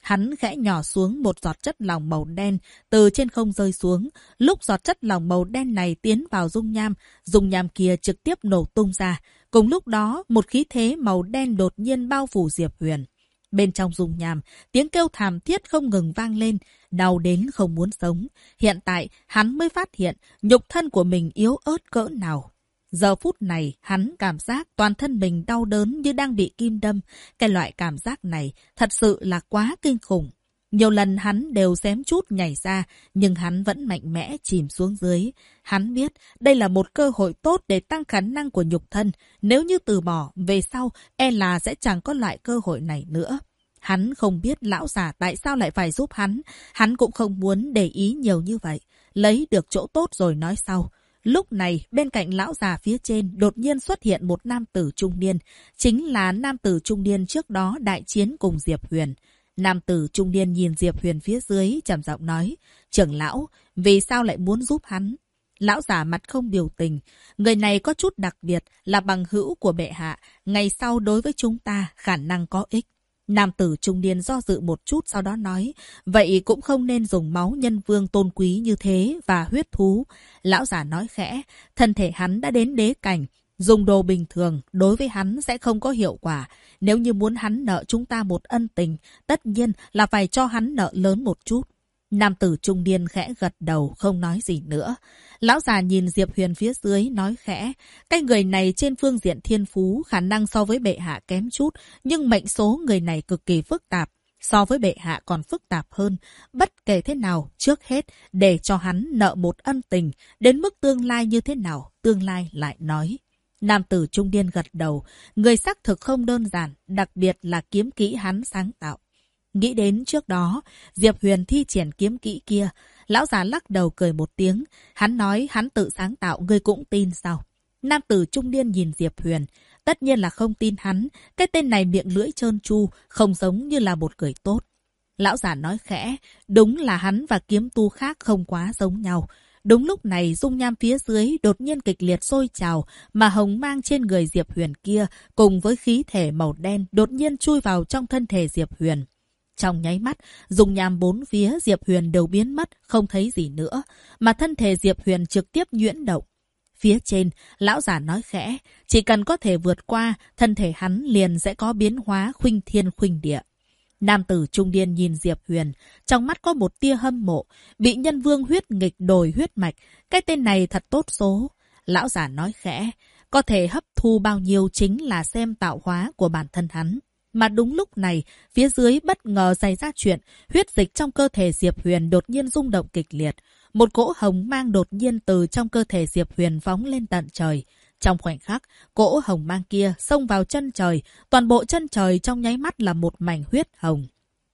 Hắn khẽ nhỏ xuống một giọt chất lỏng màu đen từ trên không rơi xuống. Lúc giọt chất lỏng màu đen này tiến vào dung nham kia trực tiếp nổ tung ra. Cùng lúc đó, một khí thế màu đen đột nhiên bao phủ Diệp Huyền. Bên trong dung nham, tiếng kêu thảm thiết không ngừng vang lên, đau đến không muốn sống. Hiện tại, hắn mới phát hiện nhục thân của mình yếu ớt cỡ nào. Giờ phút này, hắn cảm giác toàn thân mình đau đớn như đang bị kim đâm. Cái loại cảm giác này thật sự là quá kinh khủng. Nhiều lần hắn đều xém chút nhảy ra, nhưng hắn vẫn mạnh mẽ chìm xuống dưới. Hắn biết đây là một cơ hội tốt để tăng khả năng của nhục thân. Nếu như từ bỏ, về sau, e là sẽ chẳng có loại cơ hội này nữa. Hắn không biết lão già tại sao lại phải giúp hắn. Hắn cũng không muốn để ý nhiều như vậy. Lấy được chỗ tốt rồi nói sau. Lúc này, bên cạnh lão già phía trên đột nhiên xuất hiện một nam tử trung niên. Chính là nam tử trung niên trước đó đại chiến cùng Diệp Huyền. Nam tử trung niên nhìn Diệp Huyền phía dưới, trầm giọng nói, trưởng lão, vì sao lại muốn giúp hắn? Lão già mặt không biểu tình. Người này có chút đặc biệt là bằng hữu của bệ hạ. Ngày sau đối với chúng ta khả năng có ích. Nam tử trung niên do dự một chút sau đó nói, vậy cũng không nên dùng máu nhân vương tôn quý như thế và huyết thú. Lão già nói khẽ, thân thể hắn đã đến đế cảnh. Dùng đồ bình thường đối với hắn sẽ không có hiệu quả. Nếu như muốn hắn nợ chúng ta một ân tình, tất nhiên là phải cho hắn nợ lớn một chút. Nam tử trung niên khẽ gật đầu, không nói gì nữa. Lão già nhìn Diệp Huyền phía dưới, nói khẽ. Cái người này trên phương diện thiên phú, khả năng so với bệ hạ kém chút, nhưng mệnh số người này cực kỳ phức tạp. So với bệ hạ còn phức tạp hơn. Bất kể thế nào, trước hết, để cho hắn nợ một ân tình. Đến mức tương lai như thế nào, tương lai lại nói. Nam tử trung niên gật đầu. Người xác thực không đơn giản, đặc biệt là kiếm kỹ hắn sáng tạo. Nghĩ đến trước đó, Diệp Huyền thi triển kiếm kỹ kia. Lão già lắc đầu cười một tiếng. Hắn nói hắn tự sáng tạo, ngươi cũng tin sao? Nam tử trung niên nhìn Diệp Huyền. Tất nhiên là không tin hắn. Cái tên này miệng lưỡi trơn tru, không giống như là một người tốt. Lão già nói khẽ. Đúng là hắn và kiếm tu khác không quá giống nhau. Đúng lúc này, dung nham phía dưới đột nhiên kịch liệt sôi trào, mà hồng mang trên người Diệp Huyền kia cùng với khí thể màu đen đột nhiên chui vào trong thân thể Diệp Huyền. Trong nháy mắt, dung nham bốn phía Diệp Huyền đều biến mất, không thấy gì nữa, mà thân thể Diệp Huyền trực tiếp nhuyễn động. Phía trên, lão già nói khẽ, chỉ cần có thể vượt qua, thân thể hắn liền sẽ có biến hóa khuynh thiên khuynh địa. Nam tử trung niên nhìn Diệp Huyền, trong mắt có một tia hâm mộ, bị nhân vương huyết nghịch đổi huyết mạch, cái tên này thật tốt số. Lão già nói khẽ, có thể hấp thu bao nhiêu chính là xem tạo hóa của bản thân hắn. Mà đúng lúc này, phía dưới bất ngờ xảy ra chuyện, huyết dịch trong cơ thể Diệp Huyền đột nhiên rung động kịch liệt. Một cỗ hồng mang đột nhiên từ trong cơ thể Diệp Huyền phóng lên tận trời. Trong khoảnh khắc, cỗ hồng mang kia xông vào chân trời, toàn bộ chân trời trong nháy mắt là một mảnh huyết hồng.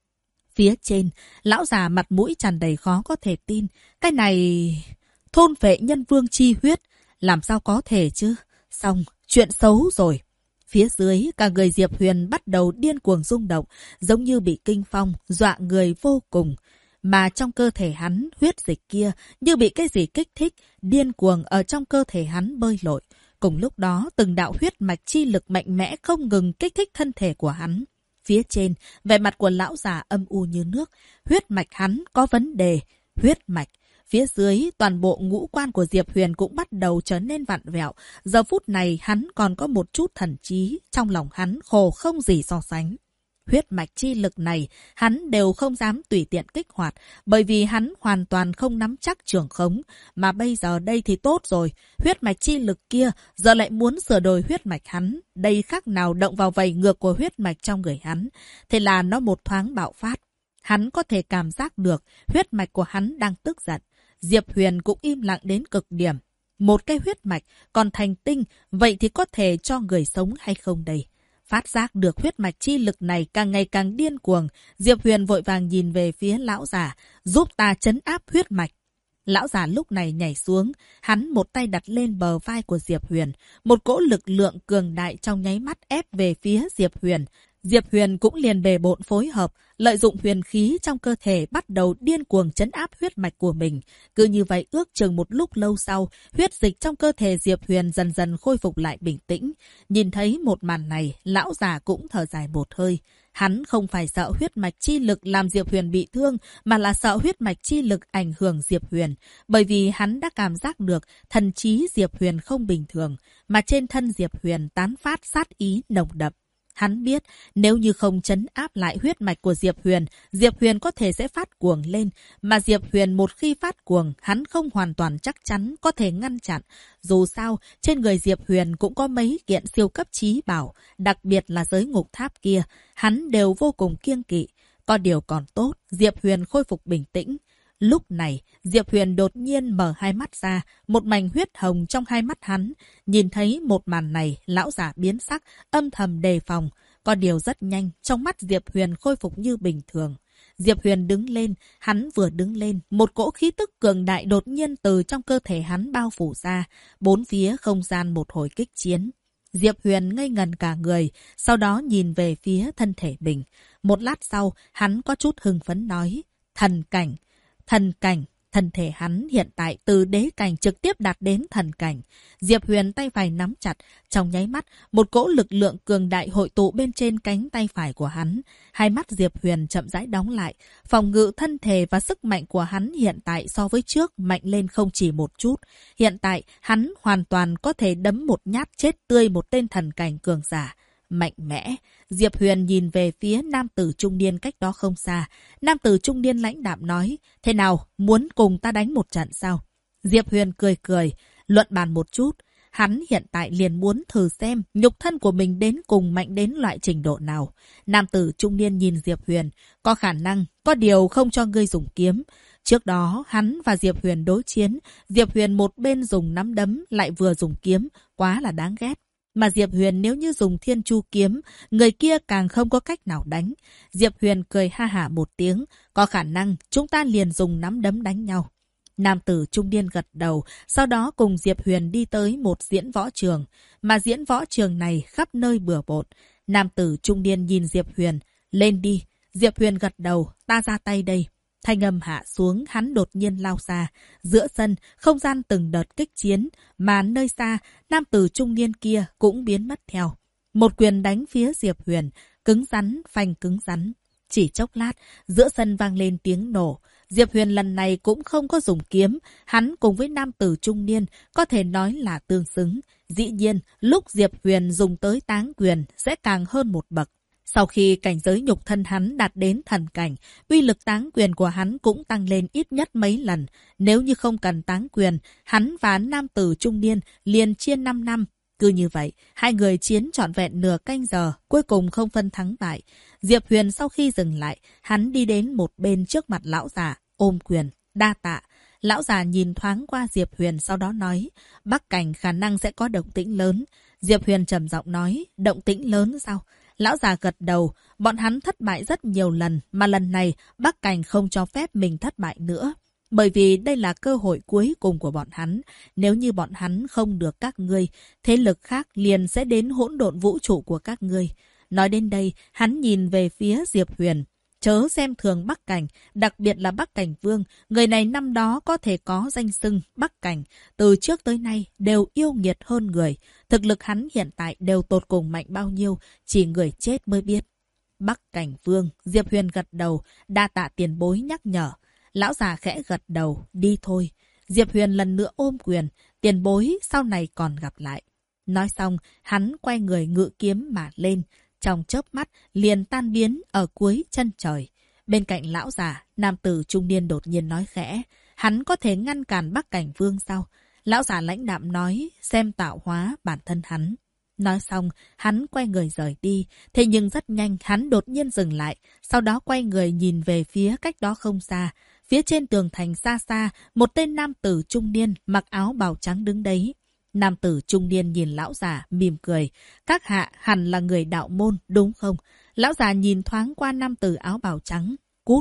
Phía trên, lão già mặt mũi tràn đầy khó có thể tin. Cái này... thôn phệ nhân vương chi huyết, làm sao có thể chứ? Xong, chuyện xấu rồi. Phía dưới, cả người Diệp Huyền bắt đầu điên cuồng rung động, giống như bị kinh phong, dọa người vô cùng. Mà trong cơ thể hắn, huyết dịch kia như bị cái gì kích thích, điên cuồng ở trong cơ thể hắn bơi lội. Cùng lúc đó, từng đạo huyết mạch chi lực mạnh mẽ không ngừng kích thích thân thể của hắn. Phía trên, vẻ mặt của lão già âm u như nước, huyết mạch hắn có vấn đề, huyết mạch. Phía dưới, toàn bộ ngũ quan của Diệp Huyền cũng bắt đầu trở nên vặn vẹo. Giờ phút này, hắn còn có một chút thần trí, trong lòng hắn khổ không gì so sánh. Huyết mạch chi lực này, hắn đều không dám tùy tiện kích hoạt, bởi vì hắn hoàn toàn không nắm chắc trường khống. Mà bây giờ đây thì tốt rồi, huyết mạch chi lực kia giờ lại muốn sửa đổi huyết mạch hắn. Đây khác nào động vào vầy ngược của huyết mạch trong người hắn. Thế là nó một thoáng bạo phát. Hắn có thể cảm giác được huyết mạch của hắn đang tức giận. Diệp Huyền cũng im lặng đến cực điểm. Một cái huyết mạch còn thành tinh, vậy thì có thể cho người sống hay không đây? Phát giác được huyết mạch chi lực này càng ngày càng điên cuồng, Diệp Huyền vội vàng nhìn về phía lão già, giúp ta trấn áp huyết mạch. Lão già lúc này nhảy xuống, hắn một tay đặt lên bờ vai của Diệp Huyền, một cỗ lực lượng cường đại trong nháy mắt ép về phía Diệp Huyền. Diệp Huyền cũng liền bề bộn phối hợp, lợi dụng huyền khí trong cơ thể bắt đầu điên cuồng trấn áp huyết mạch của mình. Cứ như vậy ước chừng một lúc lâu sau, huyết dịch trong cơ thể Diệp Huyền dần dần khôi phục lại bình tĩnh. Nhìn thấy một màn này, lão già cũng thở dài một hơi. Hắn không phải sợ huyết mạch chi lực làm Diệp Huyền bị thương, mà là sợ huyết mạch chi lực ảnh hưởng Diệp Huyền. Bởi vì hắn đã cảm giác được thần trí Diệp Huyền không bình thường, mà trên thân Diệp Huyền tán phát sát ý nồng đậm. Hắn biết nếu như không trấn áp lại huyết mạch của Diệp Huyền có thể sẽ phát cuồng lên. Mà Diệp Huyền một khi phát cuồng, hắn không hoàn toàn chắc chắn có thể ngăn chặn. Dù sao, trên người Diệp Huyền cũng có mấy kiện siêu cấp chí bảo, đặc biệt là giới ngục tháp kia. Hắn đều vô cùng kiêng kỵ. Có điều còn tốt, Diệp Huyền khôi phục bình tĩnh. Lúc này, Diệp Huyền đột nhiên mở hai mắt ra, một mảnh huyết hồng trong hai mắt hắn. Nhìn thấy một màn này, lão giả biến sắc, âm thầm đề phòng. Có điều rất nhanh, trong mắt Diệp Huyền khôi phục như bình thường. Diệp Huyền đứng lên, hắn vừa đứng lên, một cỗ khí tức cường đại đột nhiên từ trong cơ thể hắn bao phủ ra, bốn phía không gian một hồi kích chiến. Diệp Huyền ngây ngần cả người, sau đó nhìn về phía thân thể mình. Một lát sau, hắn có chút hưng phấn nói, thần cảnh. Thần cảnh, thân thể hắn hiện tại từ đế cảnh trực tiếp đạt đến thần cảnh. Diệp Huyền tay phải nắm chặt, trong nháy mắt, một cỗ lực lượng cường đại hội tụ bên trên cánh tay phải của hắn. Hai mắt Diệp Huyền chậm rãi đóng lại, phòng ngự thân thể và sức mạnh của hắn hiện tại so với trước mạnh lên không chỉ một chút. Hiện tại, hắn hoàn toàn có thể đấm một nhát chết tươi một tên thần cảnh cường giả. Mạnh mẽ. Diệp Huyền nhìn về phía nam tử trung niên cách đó không xa. Nam tử trung niên lãnh đạm nói, thế nào, muốn cùng ta đánh một trận sao? Diệp Huyền cười cười, luận bàn một chút. Hắn hiện tại liền muốn thử xem nhục thân của mình đến cùng mạnh đến loại trình độ nào. Nam tử trung niên nhìn Diệp Huyền, có khả năng, có điều không cho ngươi dùng kiếm. Trước đó, hắn và Diệp Huyền đối chiến. Diệp Huyền một bên dùng nắm đấm, lại vừa dùng kiếm, quá là đáng ghét. Mà Diệp Huyền nếu như dùng thiên chu kiếm, người kia càng không có cách nào đánh. Diệp Huyền cười ha hả một tiếng, có khả năng chúng ta liền dùng nắm đấm đánh nhau. Nam tử trung niên gật đầu, sau đó cùng Diệp Huyền đi tới một diễn võ trường. Mà diễn võ trường này khắp nơi bừa bộn. Nam tử trung niên nhìn Diệp Huyền, lên đi. Diệp Huyền gật đầu, ta ra tay đây. Thanh âm hạ xuống, hắn đột nhiên lao ra. Giữa sân, không gian từng đợt kích chiến, mà nơi xa, nam tử trung niên kia cũng biến mất theo. Một quyền đánh phía Diệp Huyền, cứng rắn, phanh cứng rắn. Chỉ chốc lát, giữa sân vang lên tiếng nổ. Diệp Huyền lần này cũng không có dùng kiếm, hắn cùng với nam tử trung niên có thể nói là tương xứng. Dĩ nhiên, lúc Diệp Huyền dùng tới táng quyền sẽ càng hơn một bậc. Sau khi cảnh giới nhục thân hắn đạt đến thần cảnh, uy lực táng quyền của hắn cũng tăng lên ít nhất mấy lần. Nếu như không cần táng quyền, hắn và nam tử trung niên liền chia 5 năm. Cứ như vậy, hai người chiến trọn vẹn nửa canh giờ, cuối cùng không phân thắng bại. Diệp Huyền sau khi dừng lại, hắn đi đến một bên trước mặt lão già, ôm quyền, đa tạ. Lão già nhìn thoáng qua Diệp Huyền sau đó nói, Bắc Cảnh khả năng sẽ có động tĩnh lớn. Diệp Huyền trầm giọng nói, động tĩnh lớn sao? Lão già gật đầu, bọn hắn thất bại rất nhiều lần, mà lần này Bắc Cảnh không cho phép mình thất bại nữa. Bởi vì đây là cơ hội cuối cùng của bọn hắn. Nếu như bọn hắn không được các ngươi, thế lực khác liền sẽ đến hỗn độn vũ trụ của các ngươi. Nói đến đây, hắn nhìn về phía Diệp Huyền. Chớ xem thường Bắc Cảnh, đặc biệt là Bắc Cảnh Vương. Người này năm đó có thể có danh xưng Bắc Cảnh, từ trước tới nay đều yêu nghiệt hơn người. Thực lực hắn hiện tại đều tột cùng mạnh bao nhiêu, chỉ người chết mới biết. Bắc Cảnh Vương, Diệp Huyền gật đầu, đa tạ tiền bối nhắc nhở. Lão già khẽ gật đầu, đi thôi. Diệp Huyền lần nữa ôm quyền, tiền bối sau này còn gặp lại. Nói xong, hắn quay người ngự kiếm mà lên. Trong chớp mắt liền tan biến ở cuối chân trời. Bên cạnh lão già, nam tử trung niên đột nhiên nói khẽ, hắn có thể ngăn cản Bắc Cảnh Vương sao? Lão già lãnh đạm nói, xem tạo hóa bản thân hắn. Nói xong, hắn quay người rời đi. Thế nhưng rất nhanh hắn đột nhiên dừng lại, sau đó quay người nhìn về phía cách đó không xa. Phía trên tường thành xa xa, một tên nam tử trung niên mặc áo bào trắng đứng đấy. Nam tử trung niên nhìn lão già mỉm cười. Các hạ hẳn là người đạo môn, đúng không? Lão già nhìn thoáng qua nam tử áo bào trắng. Cút.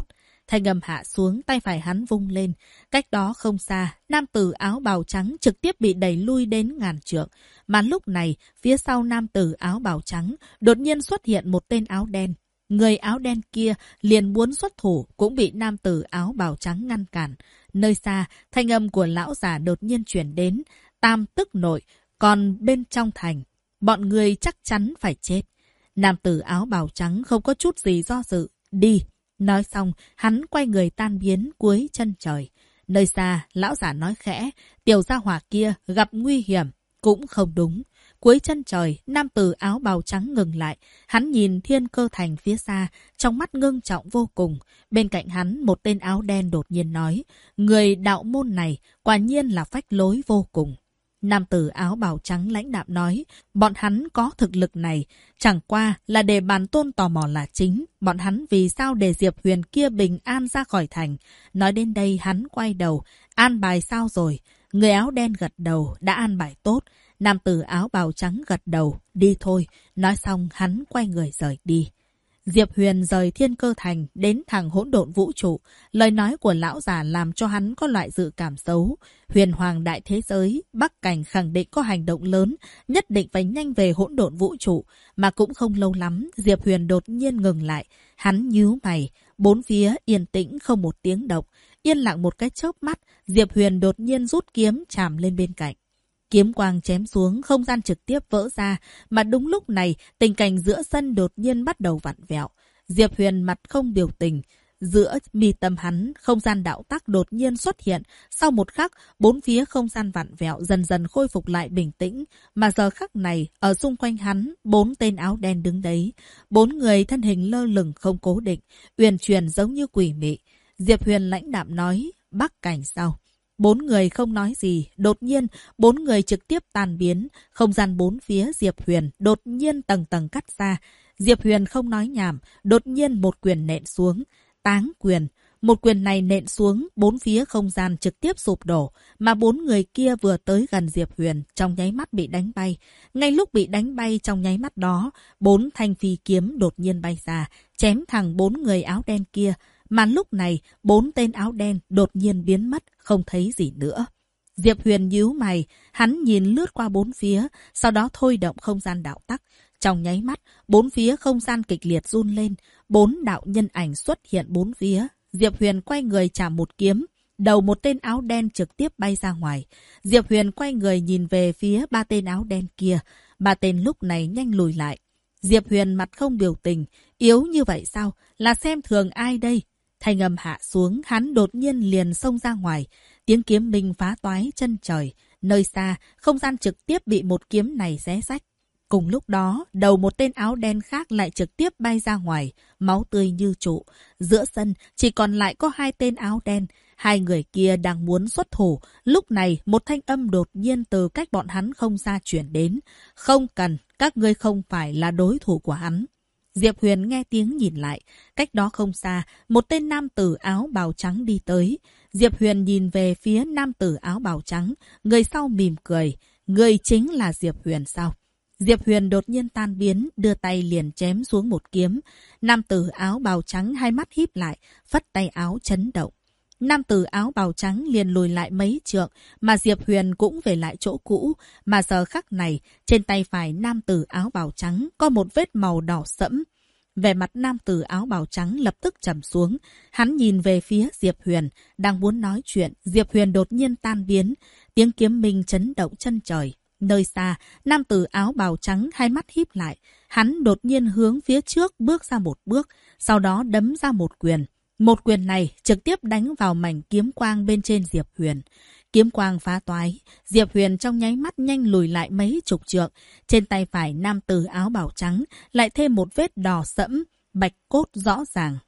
Thanh âm hạ xuống, tay phải hắn vung lên. Cách đó không xa, nam tử áo bào trắng trực tiếp bị đẩy lui đến ngàn trượng. Mà lúc này, phía sau nam tử áo bào trắng, đột nhiên xuất hiện một tên áo đen. Người áo đen kia liền muốn xuất thủ, cũng bị nam tử áo bào trắng ngăn cản. Nơi xa, thanh âm của lão già đột nhiên chuyển đến. Tam tức nội, còn bên trong thành, bọn người chắc chắn phải chết. Nam tử áo bào trắng không có chút gì do dự. Đi! Nói xong, hắn quay người tan biến cuối chân trời. Nơi xa, lão giả nói khẽ, tiểu gia hỏa kia gặp nguy hiểm. Cũng không đúng. Cuối chân trời, nam tử áo bào trắng ngừng lại. Hắn nhìn Thiên Cơ Thành phía xa, trong mắt ngưng trọng vô cùng. Bên cạnh hắn, một tên áo đen đột nhiên nói, người đạo môn này quả nhiên là phách lối vô cùng. Nam tử áo bào trắng lãnh đạm nói, bọn hắn có thực lực này, chẳng qua là để bản tôn tò mò là chính. Bọn hắn vì sao để Diệp Huyền kia bình an ra khỏi thành. Nói đến đây hắn quay đầu, an bài sao rồi? Người áo đen gật đầu, đã an bài tốt. Nam tử áo bào trắng gật đầu, đi thôi. Nói xong hắn quay người rời đi. Diệp Huyền rời Thiên Cơ Thành đến thẳng hỗn độn vũ trụ. Lời nói của lão già làm cho hắn có loại dự cảm xấu. Huyền hoàng đại thế giới, Bắc Cảnh khẳng định có hành động lớn, nhất định phải nhanh về hỗn độn vũ trụ. Mà cũng không lâu lắm, Diệp Huyền đột nhiên ngừng lại. Hắn nhíu mày, bốn phía yên tĩnh không một tiếng động. Yên lặng một cái chớp mắt, Diệp Huyền đột nhiên rút kiếm chạm lên bên cạnh. Kiếm quang chém xuống, không gian trực tiếp vỡ ra, mà đúng lúc này, tình cảnh giữa sân đột nhiên bắt đầu vặn vẹo. Diệp Huyền mặt không biểu tình, giữa mi tâm hắn, không gian đạo tắc đột nhiên xuất hiện. Sau một khắc, bốn phía không gian vặn vẹo dần dần khôi phục lại bình tĩnh, mà giờ khắc này, ở xung quanh hắn, 4 tên áo đen đứng đấy, 4 người thân hình lơ lửng không cố định, uyển chuyển giống như quỷ mị. Diệp Huyền lãnh đạm nói, Bắc Cảnh sao? 4 người không nói gì, đột nhiên 4 người trực tiếp tan biến, không gian bốn phía Diệp Huyền đột nhiên tầng tầng cắt ra. Diệp Huyền không nói nhảm, đột nhiên một quyền nện xuống, táng quyền. Một quyền này nện xuống, bốn phía không gian trực tiếp sụp đổ, mà 4 người kia vừa tới gần Diệp Huyền, trong nháy mắt bị đánh bay. Ngay lúc bị đánh bay trong nháy mắt đó, 4 thanh phi kiếm đột nhiên bay ra, chém thẳng 4 người áo đen kia. Mà lúc này, 4 tên áo đen đột nhiên biến mất, không thấy gì nữa. Diệp Huyền nhíu mày, hắn nhìn lướt qua bốn phía, sau đó thôi động không gian đạo tắc. Trong nháy mắt, bốn phía không gian kịch liệt run lên, 4 đạo nhân ảnh xuất hiện bốn phía. Diệp Huyền quay người chạm một kiếm, đầu một tên áo đen trực tiếp bay ra ngoài. Diệp Huyền quay người nhìn về phía 3 tên áo đen kia, 3 tên lúc này nhanh lùi lại. Diệp Huyền mặt không biểu tình, yếu như vậy sao? Là xem thường ai đây? Thanh âm hạ xuống, hắn đột nhiên liền xông ra ngoài. Tiếng kiếm minh phá toái chân trời. Nơi xa, không gian trực tiếp bị một kiếm này xé rách. Cùng lúc đó, đầu một tên áo đen khác lại trực tiếp bay ra ngoài, máu tươi như trụ. Giữa sân, chỉ còn lại có 2 tên áo đen. 2 người kia đang muốn xuất thủ. Lúc này, một thanh âm đột nhiên từ cách bọn hắn không xa chuyển đến. Không cần, các ngươi không phải là đối thủ của hắn. Diệp Huyền nghe tiếng nhìn lại. Cách đó không xa, một tên nam tử áo bào trắng đi tới. Diệp Huyền nhìn về phía nam tử áo bào trắng. Người sau mỉm cười. Người chính là Diệp Huyền sao? Diệp Huyền đột nhiên tan biến, đưa tay liền chém xuống một kiếm. Nam tử áo bào trắng hai mắt híp lại, phất tay áo chấn động. Nam tử áo bào trắng liền lùi lại mấy trượng, mà Diệp Huyền cũng về lại chỗ cũ. Mà giờ khắc này, trên tay phải nam tử áo bào trắng có một vết màu đỏ sẫm. Vẻ mặt nam tử áo bào trắng lập tức trầm xuống. Hắn nhìn về phía Diệp Huyền, đang muốn nói chuyện. Diệp Huyền đột nhiên tan biến, tiếng kiếm minh chấn động chân trời. Nơi xa, nam tử áo bào trắng hai mắt híp lại. Hắn đột nhiên hướng phía trước bước ra một bước, sau đó đấm ra một quyền. Một quyền này trực tiếp đánh vào mảnh kiếm quang bên trên Diệp Huyền. Kiếm quang phá toái, Diệp Huyền trong nháy mắt nhanh lùi lại mấy chục trượng. Trên tay phải nam tử áo bào trắng lại thêm một vết đỏ sẫm, bạch cốt rõ ràng.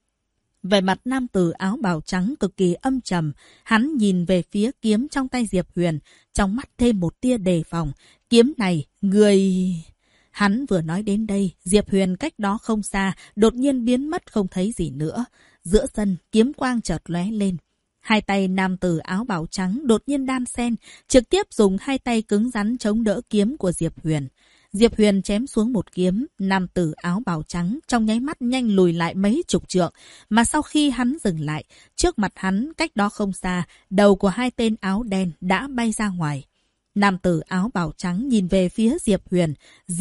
Về mặt nam tử áo bào trắng cực kỳ âm trầm, hắn nhìn về phía kiếm trong tay Diệp Huyền, trong mắt thêm một tia đề phòng. Kiếm này, người... Hắn vừa nói đến đây, Diệp Huyền cách đó không xa, đột nhiên biến mất không thấy gì nữa. Giữa sân, kiếm quang chợt lóe lên. 2 tay nam tử áo bào trắng đột nhiên đan xen, trực tiếp dùng 2 tay cứng rắn chống đỡ kiếm của Diệp Huyền. Diệp Huyền chém xuống một kiếm, nam tử áo bào trắng trong nháy mắt nhanh lùi lại mấy chục trượng, mà sau khi hắn dừng lại, trước mặt hắn cách đó không xa, đầu của hai tên áo đen đã bay ra ngoài. Nam tử áo bào trắng nhìn về phía Diệp Huyền,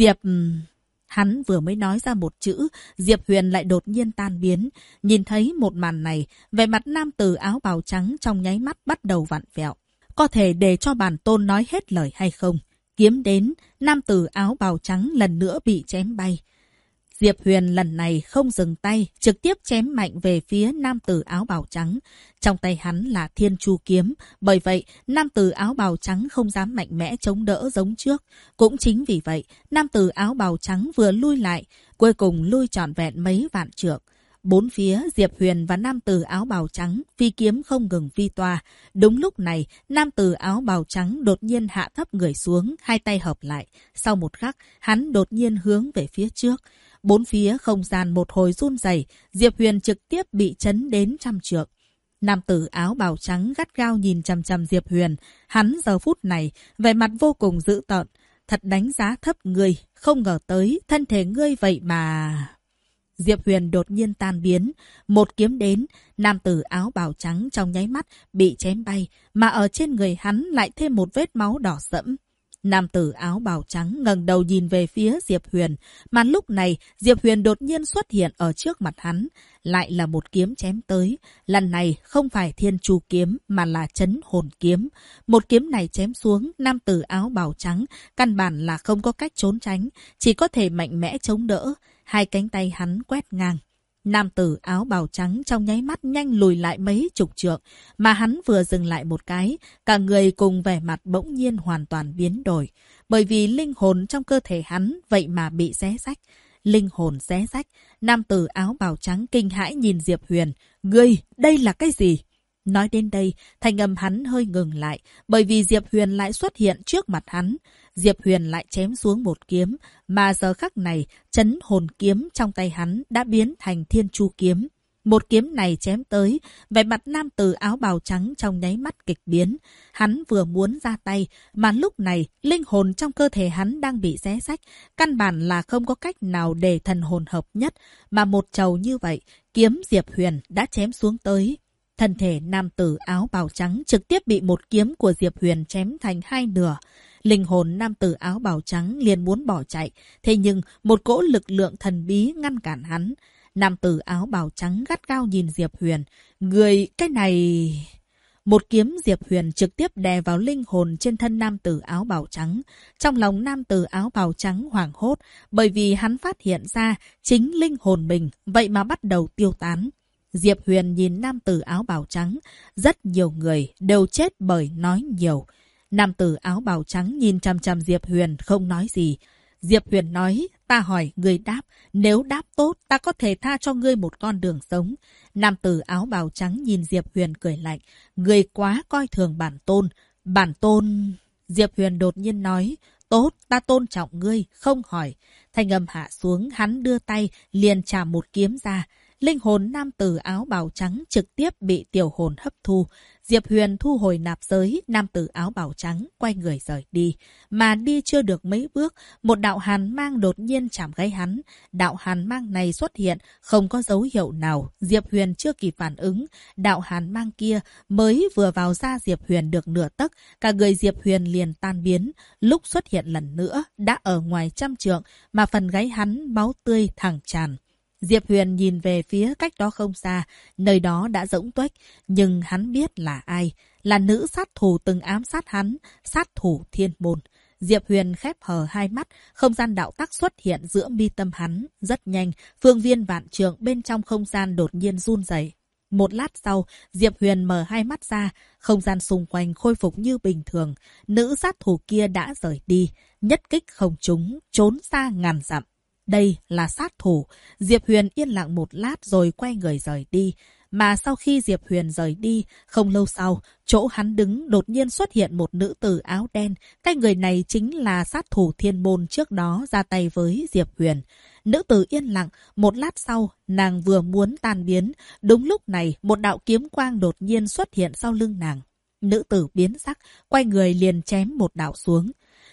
Hắn vừa mới nói ra một chữ, Diệp Huyền lại đột nhiên tan biến. Nhìn thấy một màn này, vẻ mặt nam tử áo bào trắng trong nháy mắt bắt đầu vặn vẹo. Có thể để cho bản tôn nói hết lời hay không? Kiếm đến, nam tử áo bào trắng lần nữa bị chém bay. Diệp Huyền lần này không dừng tay, trực tiếp chém mạnh về phía nam tử áo bào trắng. Trong tay hắn là Thiên Chu kiếm, bởi vậy nam tử áo bào trắng không dám mạnh mẽ chống đỡ giống trước. Cũng chính vì vậy, nam tử áo bào trắng vừa lui lại, cuối cùng lui trọn vẹn mấy vạn trượng. Bốn phía Diệp Huyền và nam tử áo bào trắng phi kiếm không ngừng phi toa. Đúng lúc này, nam tử áo bào trắng đột nhiên hạ thấp người xuống, hai tay hợp lại. Sau một khắc, hắn đột nhiên hướng về phía trước. Bốn phía không gian một hồi run rẩy, Diệp Huyền trực tiếp bị chấn đến trăm trượng. Nam tử áo bào trắng gắt gao nhìn chằm chằm Diệp Huyền, hắn giờ phút này vẻ mặt vô cùng dữ tợn, thật đánh giá thấp ngươi, không ngờ tới thân thể ngươi vậy mà. Diệp Huyền đột nhiên tan biến, một kiếm đến, nam tử áo bào trắng trong nháy mắt bị chém bay, mà ở trên người hắn lại thêm một vết máu đỏ sẫm. Nam tử áo bào trắng ngẩng đầu nhìn về phía Diệp Huyền, mà lúc này Diệp Huyền đột nhiên xuất hiện ở trước mặt hắn, lại là một kiếm chém tới. Lần này không phải Thiên Chu kiếm mà là Chấn Hồn kiếm. Một kiếm này chém xuống, nam tử áo bào trắng căn bản là không có cách trốn tránh, chỉ có thể mạnh mẽ chống đỡ. Hai cánh tay hắn quét ngang. Nam tử áo bào trắng trong nháy mắt nhanh lùi lại mấy chục trượng, mà hắn vừa dừng lại một cái, cả người cùng vẻ mặt bỗng nhiên hoàn toàn biến đổi, bởi vì linh hồn trong cơ thể hắn vậy mà bị xé rách. Linh hồn xé rách, nam tử áo bào trắng kinh hãi nhìn Diệp Huyền, ngươi, đây là cái gì? Nói đến đây, thanh âm hắn hơi ngừng lại, bởi vì Diệp Huyền lại xuất hiện trước mặt hắn. Diệp Huyền lại chém xuống một kiếm, mà giờ khắc này, Chấn Hồn kiếm trong tay hắn đã biến thành Thiên Chu kiếm. Một kiếm này chém tới, vẻ mặt nam tử áo bào trắng trong nháy mắt kịch biến. Hắn vừa muốn ra tay, mà lúc này, linh hồn trong cơ thể hắn đang bị xé rách, căn bản là không có cách nào để thần hồn hợp nhất, mà một trầu như vậy, kiếm Diệp Huyền đã chém xuống tới. Thân thể nam tử áo bào trắng trực tiếp bị một kiếm của Diệp Huyền chém thành hai nửa. Linh hồn nam tử áo bào trắng liền muốn bỏ chạy, thế nhưng một cỗ lực lượng thần bí ngăn cản hắn. Nam tử áo bào trắng gắt gao nhìn Diệp Huyền. Người, cái này... Một kiếm Diệp Huyền trực tiếp đè vào linh hồn trên thân nam tử áo bào trắng. Trong lòng nam tử áo bào trắng hoảng hốt, bởi vì hắn phát hiện ra chính linh hồn mình vậy mà bắt đầu tiêu tán. Diệp Huyền nhìn nam tử áo bào trắng, rất nhiều người đều chết bởi nói nhiều. Nam tử áo bào trắng nhìn chằm chằm Diệp Huyền không nói gì. Diệp Huyền nói, ta hỏi ngươi đáp, nếu đáp tốt ta có thể tha cho ngươi một con đường sống. Nam tử áo bào trắng nhìn Diệp Huyền cười lạnh, ngươi quá coi thường bản tôn. Bản tôn... Diệp Huyền đột nhiên nói, tốt, ta tôn trọng ngươi, không hỏi. Thanh âm hạ xuống, hắn đưa tay liền chạm một kiếm ra. Linh hồn nam tử áo bào trắng trực tiếp bị tiểu hồn hấp thu. Diệp Huyền thu hồi nạp giới, nam tử áo bào trắng quay người rời đi. Mà đi chưa được mấy bước, một đạo hàn mang đột nhiên chạm gáy hắn. Đạo hàn mang này xuất hiện, không có dấu hiệu nào. Diệp Huyền chưa kịp phản ứng. Đạo hàn mang kia mới vừa vào da Diệp Huyền được nửa tấc, cả người Diệp Huyền liền tan biến. Lúc xuất hiện lần nữa, đã ở ngoài trăm trượng, mà phần gáy hắn máu tươi thẳng tràn. Diệp Huyền nhìn về phía cách đó không xa, nơi đó đã rỗng tuếch, nhưng hắn biết là ai, là nữ sát thủ từng ám sát hắn, sát thủ Thiên Môn. Diệp Huyền khép hờ hai mắt, không gian đạo tắc xuất hiện giữa mi tâm hắn, rất nhanh, phương viên vạn trượng bên trong không gian đột nhiên run rẩy. Một lát sau, Diệp Huyền mở hai mắt ra, không gian xung quanh khôi phục như bình thường, nữ sát thủ kia đã rời đi, nhất kích không trúng, trốn xa ngàn dặm. Đây là sát thủ. Diệp Huyền yên lặng một lát rồi quay người rời đi. Mà sau khi Diệp Huyền rời đi, không lâu sau, chỗ hắn đứng đột nhiên xuất hiện một nữ tử áo đen. Cái người này chính là sát thủ Thiên Môn trước đó ra tay với Diệp Huyền. Nữ tử yên lặng, một lát sau, nàng vừa muốn tan biến. Đúng lúc này, một đạo kiếm quang đột nhiên xuất hiện sau lưng nàng. Nữ tử biến sắc, quay người liền chém một đạo xuống.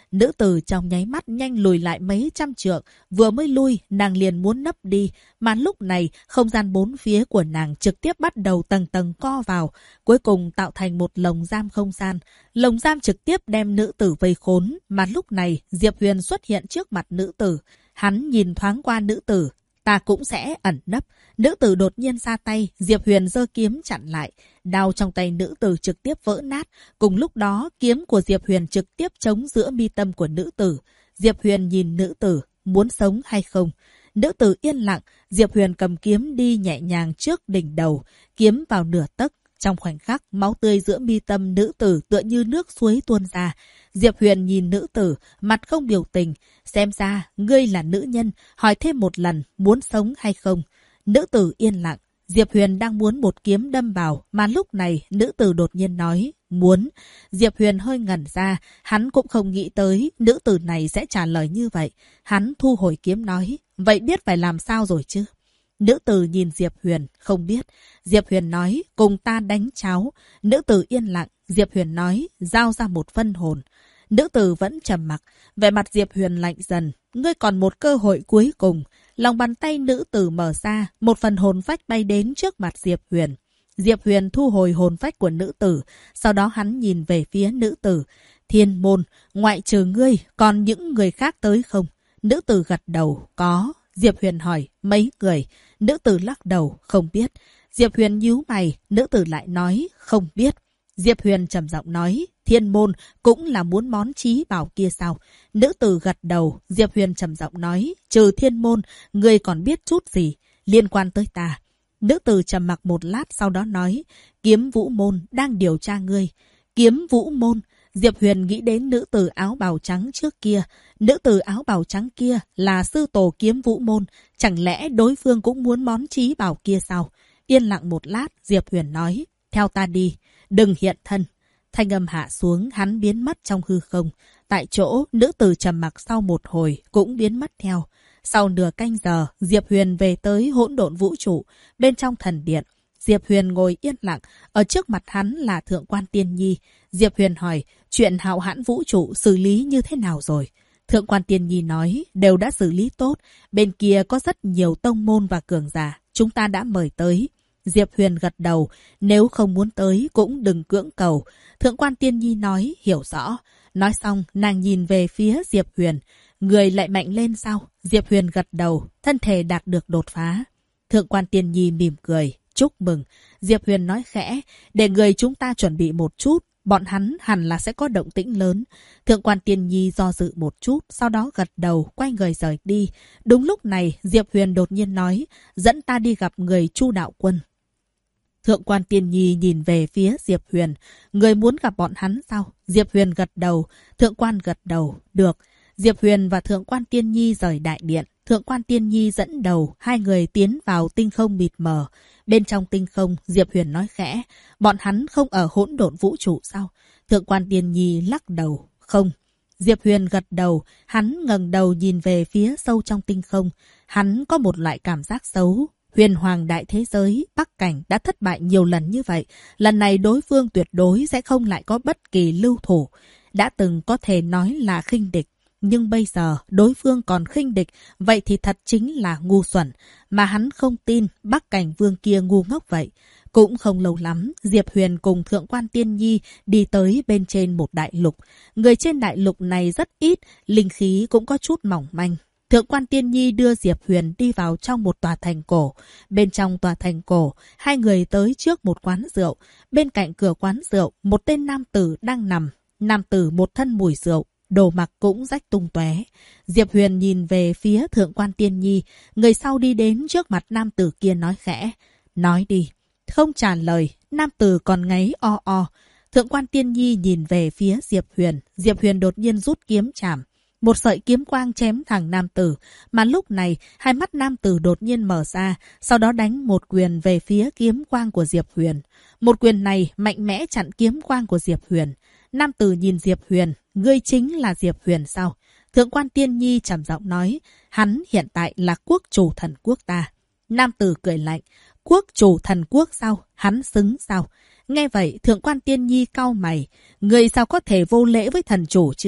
Nữ tử trong nháy mắt nhanh lùi lại mấy trăm trượng, vừa mới lui, nàng liền muốn nấp đi, mà lúc này không gian bốn phía của nàng trực tiếp bắt đầu tầng tầng co vào, cuối cùng tạo thành một lồng giam không gian. Lồng giam trực tiếp đem nữ tử vây khốn, mà lúc này Diệp Huyền xuất hiện trước mặt nữ tử. Hắn nhìn thoáng qua nữ tử, ta cũng sẽ ẩn nấp. Nữ tử đột nhiên ra tay, Diệp Huyền giơ kiếm chặn lại. Đao trong tay nữ tử trực tiếp vỡ nát. Cùng lúc đó, kiếm của Diệp Huyền trực tiếp chống giữa mi tâm của nữ tử. Diệp Huyền nhìn nữ tử, muốn sống hay không? Nữ tử yên lặng, Diệp Huyền cầm kiếm đi nhẹ nhàng trước đỉnh đầu, kiếm vào nửa tấc. Trong khoảnh khắc, máu tươi giữa mi tâm nữ tử tựa như nước suối tuôn ra. Diệp Huyền nhìn nữ tử, mặt không biểu tình. Xem ra, ngươi là nữ nhân, hỏi thêm một lần, muốn sống hay không? Nữ tử yên lặng. Diệp Huyền đang muốn một kiếm đâm vào, mà lúc này nữ tử đột nhiên nói, muốn. Diệp Huyền hơi ngẩn ra, hắn cũng không nghĩ tới nữ tử này sẽ trả lời như vậy. Hắn thu hồi kiếm nói, vậy biết phải làm sao rồi chứ? Nữ tử nhìn Diệp Huyền, không biết. Diệp Huyền nói, cùng ta đánh cháo. Nữ tử yên lặng, Diệp Huyền nói, giao ra một phân hồn. Nữ tử vẫn trầm mặc, vẻ mặt Diệp Huyền lạnh dần. Ngươi còn một cơ hội cuối cùng. Lòng bàn tay nữ tử mở ra, một phần hồn phách bay đến trước mặt Diệp Huyền. Diệp Huyền thu hồi hồn phách của nữ tử, sau đó hắn nhìn về phía nữ tử. Thiên môn, ngoại trừ ngươi, còn những người khác tới không? Nữ tử gật đầu, có. Diệp Huyền hỏi, mấy người? Nữ tử lắc đầu, không biết. Diệp Huyền nhíu mày, nữ tử lại nói, không biết. Diệp Huyền trầm giọng nói, thiên môn cũng là muốn món trí bảo kia sao? Nữ tử gật đầu, Diệp Huyền trầm giọng nói, trừ thiên môn, ngươi còn biết chút gì liên quan tới ta? Nữ tử trầm mặc một lát sau đó nói, kiếm vũ môn đang điều tra ngươi. Kiếm vũ môn. Diệp Huyền nghĩ đến nữ tử áo bào trắng trước kia. Nữ tử áo bào trắng kia là sư tổ kiếm vũ môn. Chẳng lẽ đối phương cũng muốn món trí bảo kia sao? Yên lặng một lát, Diệp Huyền nói, theo ta đi, đừng hiện thân. Thanh âm hạ xuống, hắn biến mất trong hư không. Tại chỗ, nữ tử trầm mặc sau một hồi cũng biến mất theo. Sau nửa canh giờ, Diệp Huyền về tới hỗn độn vũ trụ, bên trong thần điện. Diệp Huyền ngồi yên lặng, ở trước mặt hắn là Thượng quan Tiên Nhi. Diệp Huyền hỏi, chuyện hạo hãn vũ trụ xử lý như thế nào rồi? Thượng quan Tiên Nhi nói, đều đã xử lý tốt. Bên kia có rất nhiều tông môn và cường giả, chúng ta đã mời tới. Diệp Huyền gật đầu, nếu không muốn tới cũng đừng cưỡng cầu. Thượng quan Tiên Nhi nói, hiểu rõ. Nói xong, nàng nhìn về phía Diệp Huyền. Người lại mạnh lên sao? Diệp Huyền gật đầu, thân thể đạt được đột phá. Thượng quan Tiên Nhi mỉm cười, chúc mừng. Diệp Huyền nói khẽ, để người chúng ta chuẩn bị một chút. Bọn hắn hẳn là sẽ có động tĩnh lớn. Thượng quan Tiên Nhi do dự một chút, sau đó gật đầu, quay người rời đi. Đúng lúc này, Diệp Huyền đột nhiên nói, dẫn ta đi gặp người Chu Đạo Quân. Thượng quan Tiên Nhi nhìn về phía Diệp Huyền. Người muốn gặp bọn hắn sao? Diệp Huyền gật đầu. Thượng quan gật đầu. Được. Diệp Huyền và Thượng quan Tiên Nhi rời đại điện. Thượng quan Tiên Nhi dẫn đầu. Hai người tiến vào tinh không mịt mờ. Bên trong tinh không, Diệp Huyền nói khẽ. Bọn hắn không ở hỗn độn vũ trụ sao? Thượng quan Tiên Nhi lắc đầu. Không. Diệp Huyền gật đầu. Hắn ngẩng đầu nhìn về phía sâu trong tinh không. Hắn có một loại cảm giác xấu. Huyền hoàng đại thế giới, Bắc Cảnh đã thất bại nhiều lần như vậy. Lần này đối phương tuyệt đối sẽ không lại có bất kỳ lưu thủ. Đã từng có thể nói là khinh địch. Nhưng bây giờ đối phương còn khinh địch, vậy thì thật chính là ngu xuẩn. Mà hắn không tin Bắc Cảnh vương kia ngu ngốc vậy. Cũng không lâu lắm, Diệp Huyền cùng Thượng quan Tiên Nhi đi tới bên trên một đại lục. Người trên đại lục này rất ít, linh khí cũng có chút mỏng manh. Thượng quan Tiên Nhi đưa Diệp Huyền đi vào trong một tòa thành cổ. Bên trong tòa thành cổ, hai người tới trước một quán rượu. Bên cạnh cửa quán rượu, một tên nam tử đang nằm. Nam tử một thân mùi rượu, đồ mặc cũng rách tung tóe. Diệp Huyền nhìn về phía Thượng quan Tiên Nhi. Người sau đi đến trước mặt nam tử kia nói khẽ. Nói đi. Không trả lời, nam tử còn ngáy o o. Thượng quan Tiên Nhi nhìn về phía Diệp Huyền. Diệp Huyền đột nhiên rút kiếm chảm. Một sợi kiếm quang chém thẳng nam tử, mà lúc này hai mắt nam tử đột nhiên mở ra, sau đó đánh một quyền về phía kiếm quang của Diệp Huyền. Một quyền này mạnh mẽ chặn kiếm quang của Diệp Huyền. Nam tử nhìn Diệp Huyền, ngươi chính là Diệp Huyền sao? Thượng quan Tiên Nhi trầm giọng nói, hắn hiện tại là quốc chủ thần quốc ta. Nam tử cười lạnh, quốc chủ thần quốc sao? Hắn xứng sao? Nghe vậy Thượng quan Tiên Nhi cau mày, ngươi sao có thể vô lễ với thần chủ chứ?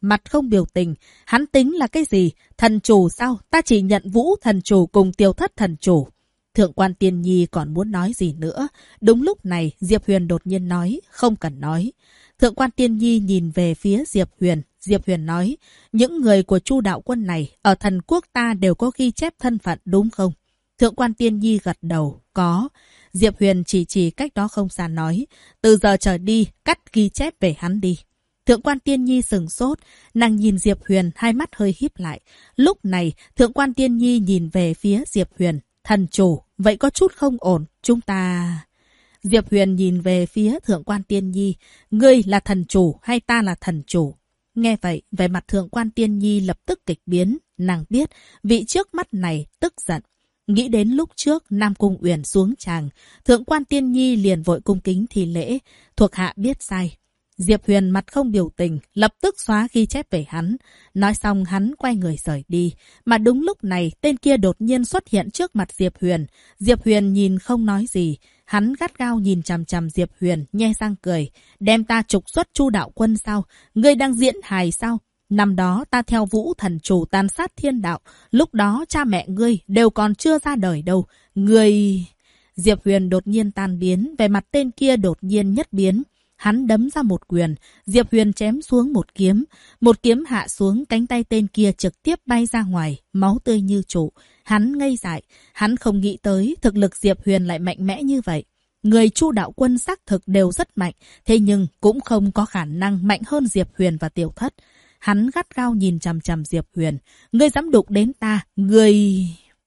mặt không biểu tình. Hắn tính là cái gì? Thần chủ sao? Ta chỉ nhận Vũ thần chủ cùng Tiêu Thất thần chủ. Thượng quan Tiên Nhi còn muốn nói gì nữa. Đúng lúc này, Diệp Huyền đột nhiên nói, không cần nói. Thượng quan Tiên Nhi nhìn về phía Diệp Huyền. Diệp Huyền nói, những người của Chu đạo quân này ở thần quốc ta đều có ghi chép thân phận đúng không? Thượng quan Tiên Nhi gật đầu, có. Diệp Huyền chỉ cách đó không xa nói, từ giờ trở đi, cắt ghi chép về hắn đi. Thượng quan Tiên Nhi sừng sốt, nàng nhìn Diệp Huyền, hai mắt hơi híp lại. Lúc này, Thượng quan Tiên Nhi nhìn về phía Diệp Huyền, thần chủ, vậy có chút không ổn, chúng ta... Diệp Huyền nhìn về phía Thượng quan Tiên Nhi, ngươi là thần chủ hay ta là thần chủ? Nghe vậy, vẻ mặt Thượng quan Tiên Nhi lập tức kịch biến, nàng biết vị trước mắt này tức giận. Nghĩ đến lúc trước Nam Cung Uyển xuống tràng, Thượng quan Tiên Nhi liền vội cung kính thi lễ, thuộc hạ biết sai. Diệp Huyền mặt không biểu tình, lập tức xóa ghi chép về hắn. Nói xong hắn quay người rời đi. Mà đúng lúc này, tên kia đột nhiên xuất hiện trước mặt Diệp Huyền. Diệp Huyền nhìn không nói gì. Hắn gắt gao nhìn chằm chằm Diệp Huyền, nhe răng cười. Đem ta trục xuất Chu đạo quân sao? Ngươi đang diễn hài sao? Năm đó ta theo Vũ thần chủ tàn sát thiên đạo. Lúc đó cha mẹ ngươi đều còn chưa ra đời đâu. Ngươi... Diệp Huyền đột nhiên tan biến, về mặt tên kia đột nhiên nhất biến. Hắn đấm ra một quyền, Diệp Huyền chém xuống một kiếm. Một kiếm hạ xuống, cánh tay tên kia trực tiếp bay ra ngoài, máu tươi như trụ. Hắn ngây dại, hắn không nghĩ tới thực lực Diệp Huyền lại mạnh mẽ như vậy. Người Chu đạo quân xác thực đều rất mạnh, thế nhưng cũng không có khả năng mạnh hơn Diệp Huyền và Tiểu Thất. Hắn gắt gao nhìn chằm chằm Diệp Huyền. Ngươi dám đụng đến ta, ngươi...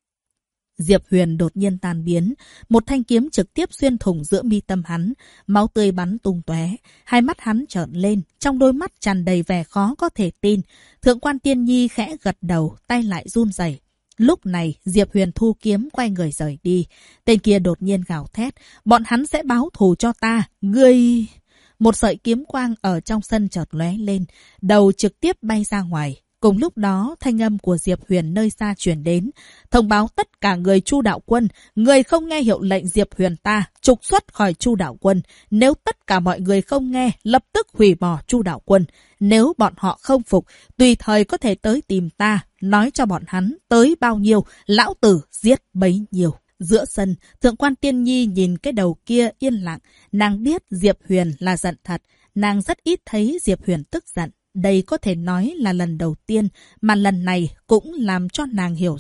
Diệp Huyền đột nhiên tan biến, một thanh kiếm trực tiếp xuyên thủng giữa mi tâm hắn, máu tươi bắn tung tóe, hai mắt hắn trợn lên, trong đôi mắt tràn đầy vẻ khó có thể tin. Thượng quan Tiên Nhi khẽ gật đầu, tay lại run rẩy. Lúc này, Diệp Huyền thu kiếm quay người rời đi. Tên kia đột nhiên gào thét, bọn hắn sẽ báo thù cho ta, ngươi... Một sợi kiếm quang ở trong sân chợt lóe lên, đầu trực tiếp bay ra ngoài. Cùng lúc đó, thanh âm của Diệp Huyền nơi xa truyền đến, thông báo tất cả người Chu đạo quân, người không nghe hiệu lệnh Diệp Huyền ta, trục xuất khỏi Chu đạo quân. Nếu tất cả mọi người không nghe, lập tức hủy bỏ Chu đạo quân. Nếu bọn họ không phục, tùy thời có thể tới tìm ta, nói cho bọn hắn tới bao nhiêu, lão tử giết bấy nhiêu. Giữa sân, Thượng quan Tiên Nhi nhìn cái đầu kia yên lặng, nàng biết Diệp Huyền là giận thật, nàng rất ít thấy Diệp Huyền tức giận. Đây có thể nói là lần đầu tiên, mà lần này cũng làm cho nàng hiểu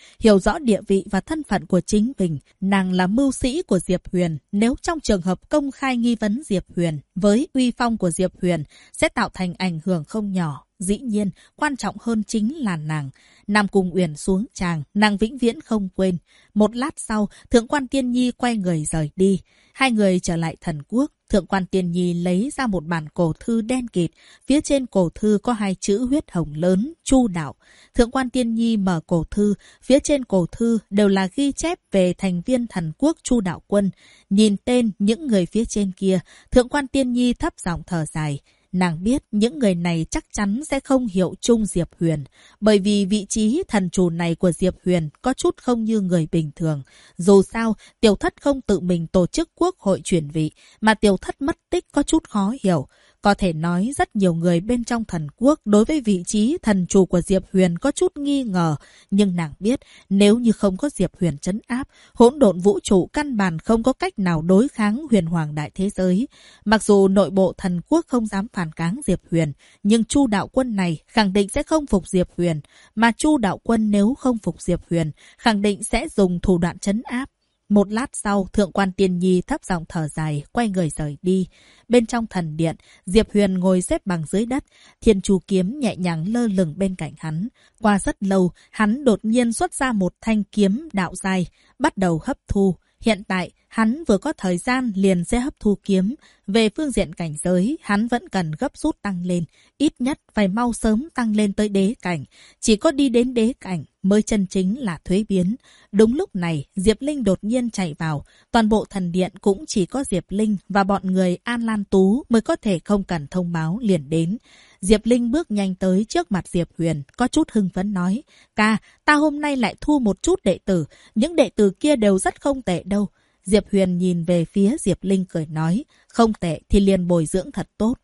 rõ địa vị và thân phận của chính mình. Nàng là mưu sĩ của Diệp Huyền. Nếu trong trường hợp công khai nghi vấn Diệp Huyền, với uy phong của Diệp Huyền, sẽ tạo thành ảnh hưởng không nhỏ. Dĩ nhiên, quan trọng hơn chính là nàng. Nam Cung Uyển xuống tràng, nàng vĩnh viễn không quên. Một lát sau, Thượng quan Tiên Nhi quay người rời đi. Hai người trở lại thần quốc. Thượng quan Tiên Nhi lấy ra một bản cổ thư đen kịt. Phía trên cổ thư có hai chữ huyết hồng lớn, Chu đạo. Thượng quan Tiên Nhi mở cổ thư. Phía trên cổ thư đều là ghi chép về thành viên thần quốc Chu đạo quân. Nhìn tên những người phía trên kia, Thượng quan Tiên Nhi thấp giọng thở dài. Nàng biết những người này chắc chắn sẽ không hiệu chung Diệp Huyền, bởi vì vị trí thần chủ này của Diệp Huyền có chút không như người bình thường. Dù sao, Tiểu Thất không tự mình tổ chức quốc hội chuyển vị, mà Tiểu Thất mất tích có chút khó hiểu. Có thể nói rất nhiều người bên trong thần quốc đối với vị trí thần chủ của Diệp Huyền có chút nghi ngờ. Nhưng nàng biết nếu như không có Diệp Huyền trấn áp, hỗn độn vũ trụ căn bản không có cách nào đối kháng huyền hoàng đại thế giới. Mặc dù nội bộ thần quốc không dám phản kháng Diệp Huyền, nhưng Chu đạo quân này khẳng định sẽ không phục Diệp Huyền. Mà Chu đạo quân nếu không phục Diệp Huyền, khẳng định sẽ dùng thủ đoạn trấn áp. Một lát sau, Thượng quan Tiên Nhi thấp giọng thở dài, quay người rời đi. Bên trong thần điện, Diệp Huyền ngồi xếp bằng dưới đất, Thiên Chu kiếm nhẹ nhàng lơ lửng bên cạnh hắn. Qua rất lâu, hắn đột nhiên xuất ra một thanh kiếm đạo dài, bắt đầu hấp thu. Hiện tại, hắn vừa có thời gian liền sẽ hấp thu kiếm. Về phương diện cảnh giới, hắn vẫn cần gấp rút tăng lên. Ít nhất phải mau sớm tăng lên tới đế cảnh. Chỉ có đi đến đế cảnh mới chân chính là thuế biến. Đúng lúc này, Diệp Linh đột nhiên chạy vào. Toàn bộ thần điện cũng chỉ có Diệp Linh và bọn người An Lan Tú mới có thể không cần thông báo liền đến. Diệp Linh bước nhanh tới trước mặt Diệp Huyền, có chút hưng phấn nói. Ca, ta hôm nay lại thu một chút đệ tử. Những đệ tử kia đều rất không tệ đâu. Diệp Huyền nhìn về phía Diệp Linh cười nói. Không tệ thì liền bồi dưỡng thật tốt.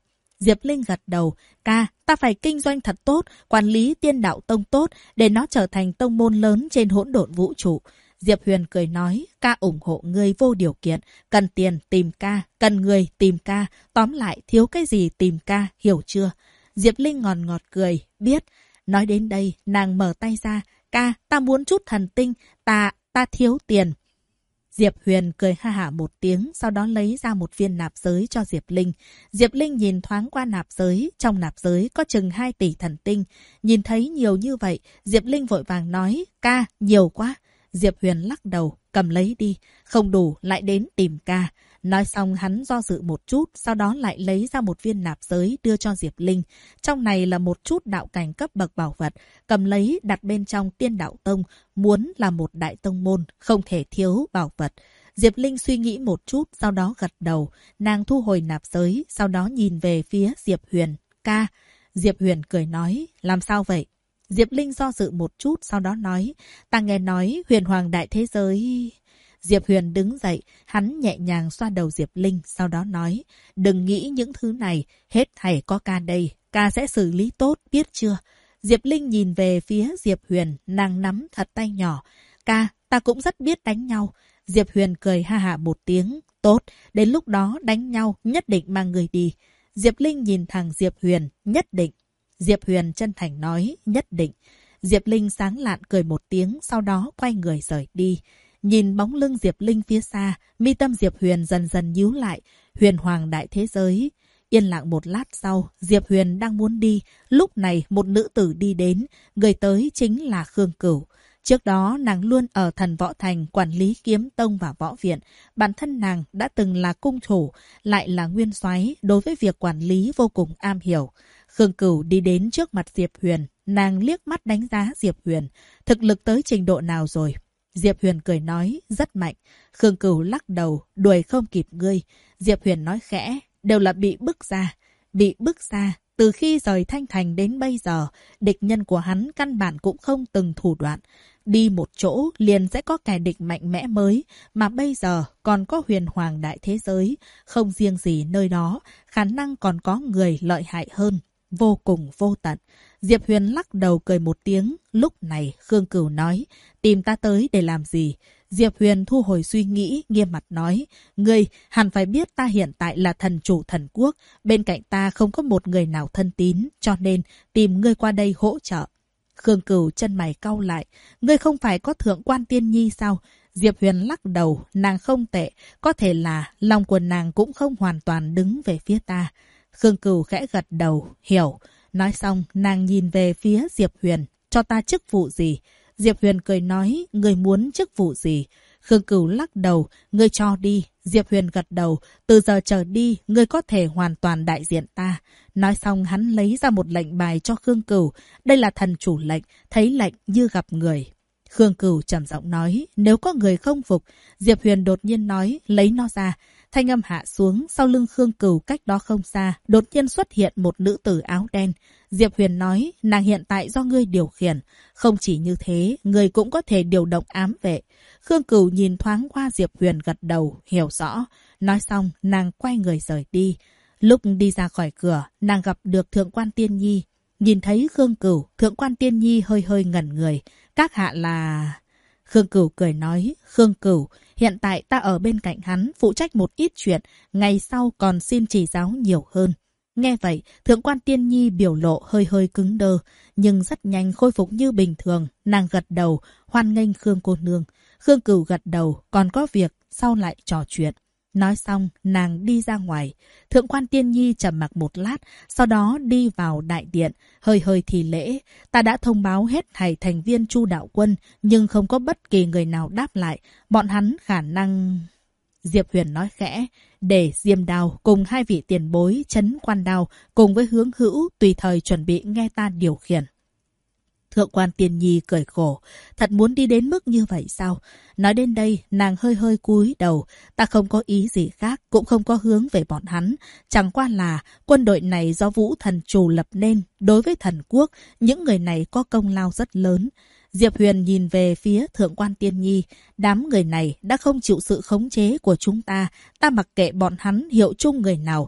Diệp Linh gật đầu. Ca, ta phải kinh doanh thật tốt, quản lý Tiên Đạo Tông tốt, để nó trở thành tông môn lớn trên hỗn độn vũ trụ. Diệp Huyền cười nói, ca ủng hộ ngươi vô điều kiện, cần tiền tìm ca, cần người tìm ca, tóm lại thiếu cái gì tìm ca, hiểu chưa? Diệp Linh ngọt ngọt cười, biết. Nói đến đây, nàng mở tay ra, ca, ta muốn chút thần tinh, ta thiếu tiền. Diệp Huyền cười ha hả một tiếng, sau đó lấy ra một viên nạp giới cho Diệp Linh. Diệp Linh nhìn thoáng qua nạp giới, trong nạp giới có chừng 2 tỷ thần tinh. Nhìn thấy nhiều như vậy, Diệp Linh vội vàng nói, ca, nhiều quá. Diệp Huyền lắc đầu, cầm lấy đi, không đủ lại đến tìm ca. Nói xong hắn do dự một chút, sau đó lại lấy ra một viên nạp giới đưa cho Diệp Linh. Trong này là một chút đạo cảnh cấp bậc bảo vật, cầm lấy đặt bên trong Tiên Đạo Tông, muốn là một đại tông môn, không thể thiếu bảo vật. Diệp Linh suy nghĩ một chút, sau đó gật đầu, nàng thu hồi nạp giới, sau đó nhìn về phía Diệp Huyền. Ca, Diệp Huyền cười nói, làm sao vậy? Diệp Linh do dự một chút, sau đó nói, ta nghe nói huyền hoàng đại thế giới... Diệp Huyền đứng dậy, hắn nhẹ nhàng xoa đầu Diệp Linh, sau đó nói, đừng nghĩ những thứ này, hết thảy có ca đây, ca sẽ xử lý tốt, biết chưa? Diệp Linh nhìn về phía Diệp Huyền, nàng nắm thật tay nhỏ, ca, ta cũng rất biết đánh nhau. Diệp Huyền cười ha hả một tiếng, tốt, đến lúc đó đánh nhau, nhất định mang người đi. Diệp Linh nhìn thẳng Diệp Huyền, nhất định. Diệp Huyền chân thành nói, nhất định. Diệp Linh sáng lạn cười một tiếng, sau đó quay người rời đi. Nhìn bóng lưng Diệp Linh phía xa, mi tâm Diệp Huyền dần dần nhíu lại. Huyền hoàng đại thế giới. Yên lặng một lát sau, Diệp Huyền đang muốn đi. Lúc này một nữ tử đi đến, người tới chính là Khương Cửu. Trước đó nàng luôn ở Thần Võ Thành quản lý kiếm tông và võ viện. Bản thân nàng đã từng là cung thủ, lại là nguyên soái, đối với việc quản lý vô cùng am hiểu. Khương Cửu đi đến trước mặt Diệp Huyền, nàng liếc mắt đánh giá Diệp Huyền. Thực lực tới trình độ nào rồi? Diệp Huyền cười nói, rất mạnh. Khương Cửu lắc đầu, đuổi không kịp ngươi. Diệp Huyền nói khẽ, đều là bị bức ra. Bị bức ra, từ khi rời Thanh Thành đến bây giờ, địch nhân của hắn căn bản cũng không từng thủ đoạn. Đi một chỗ liền sẽ có kẻ địch mạnh mẽ mới, mà bây giờ còn có huyền hoàng đại thế giới. Không riêng gì nơi đó, khả năng còn có người lợi hại hơn. Vô cùng vô tận. Diệp Huyền lắc đầu cười một tiếng. Lúc này Khương Cửu nói, tìm ta tới để làm gì? Diệp Huyền thu hồi suy nghĩ, nghiêm mặt nói, ngươi hẳn phải biết ta hiện tại là thần chủ thần quốc, bên cạnh ta không có một người nào thân tín, cho nên tìm ngươi qua đây hỗ trợ. Khương Cửu chân mày cau lại, ngươi không phải có thượng quan tiên nhi sao? Diệp Huyền lắc đầu, nàng không tệ, có thể là lòng của nàng cũng không hoàn toàn đứng về phía ta. Khương Cửu khẽ gật đầu, hiểu. Nói xong, nàng nhìn về phía Diệp Huyền, cho ta chức vụ gì? Diệp Huyền cười nói, ngươi muốn chức vụ gì? Khương Cửu lắc đầu, ngươi cho đi. Diệp Huyền gật đầu, từ giờ trở đi, ngươi có thể hoàn toàn đại diện ta. Nói xong hắn lấy ra một lệnh bài cho Khương Cửu. Đây là thần chủ lệnh, thấy lệnh như gặp người. Khương Cửu trầm giọng nói, nếu có người không phục. Diệp Huyền đột nhiên nói, lấy nó ra. Thanh âm hạ xuống, sau lưng Khương Cửu cách đó không xa, đột nhiên xuất hiện một nữ tử áo đen. Diệp Huyền nói, nàng hiện tại do ngươi điều khiển. Không chỉ như thế, ngươi cũng có thể điều động ám vệ. Khương Cửu nhìn thoáng qua Diệp Huyền gật đầu, hiểu rõ. Nói xong, nàng quay người rời đi. Lúc đi ra khỏi cửa, nàng gặp được Thượng quan Tiên Nhi. Nhìn thấy Khương Cửu, Thượng quan Tiên Nhi hơi hơi ngẩn người. Các hạ là... Khương Cửu cười nói, Khương Cửu, hiện tại ta ở bên cạnh hắn, phụ trách một ít chuyện, ngày sau còn xin chỉ giáo nhiều hơn. Nghe vậy, Thượng quan Tiên Nhi biểu lộ hơi hơi cứng đơ, nhưng rất nhanh khôi phục như bình thường, nàng gật đầu, hoan nghênh Khương cô nương. Khương Cửu gật đầu, còn có việc, sau lại trò chuyện. Nói xong, nàng đi ra ngoài. Thượng quan Tiên Nhi trầm mặc một lát, sau đó đi vào đại điện, hơi hơi thì lễ. Ta đã thông báo hết thảy thành viên Chu đạo quân, nhưng không có bất kỳ người nào đáp lại. Bọn hắn khả năng... Diệp Huyền nói khẽ, để Diêm Đao cùng 2 vị tiền bối Trấn Quan Đao cùng với Hướng Hữu tùy thời chuẩn bị nghe ta điều khiển. Thượng quan Tiên Nhi cười khổ, thật muốn đi đến mức như vậy sao? Nói đến đây, nàng hơi hơi cúi đầu, ta không có ý gì khác, cũng không có hướng về bọn hắn. Chẳng qua là quân đội này do Vũ Thần Chủ lập nên, đối với thần quốc, những người này có công lao rất lớn. Diệp Huyền nhìn về phía Thượng quan Tiên Nhi, đám người này đã không chịu sự khống chế của chúng ta, ta mặc kệ bọn hắn hiệu chung người nào.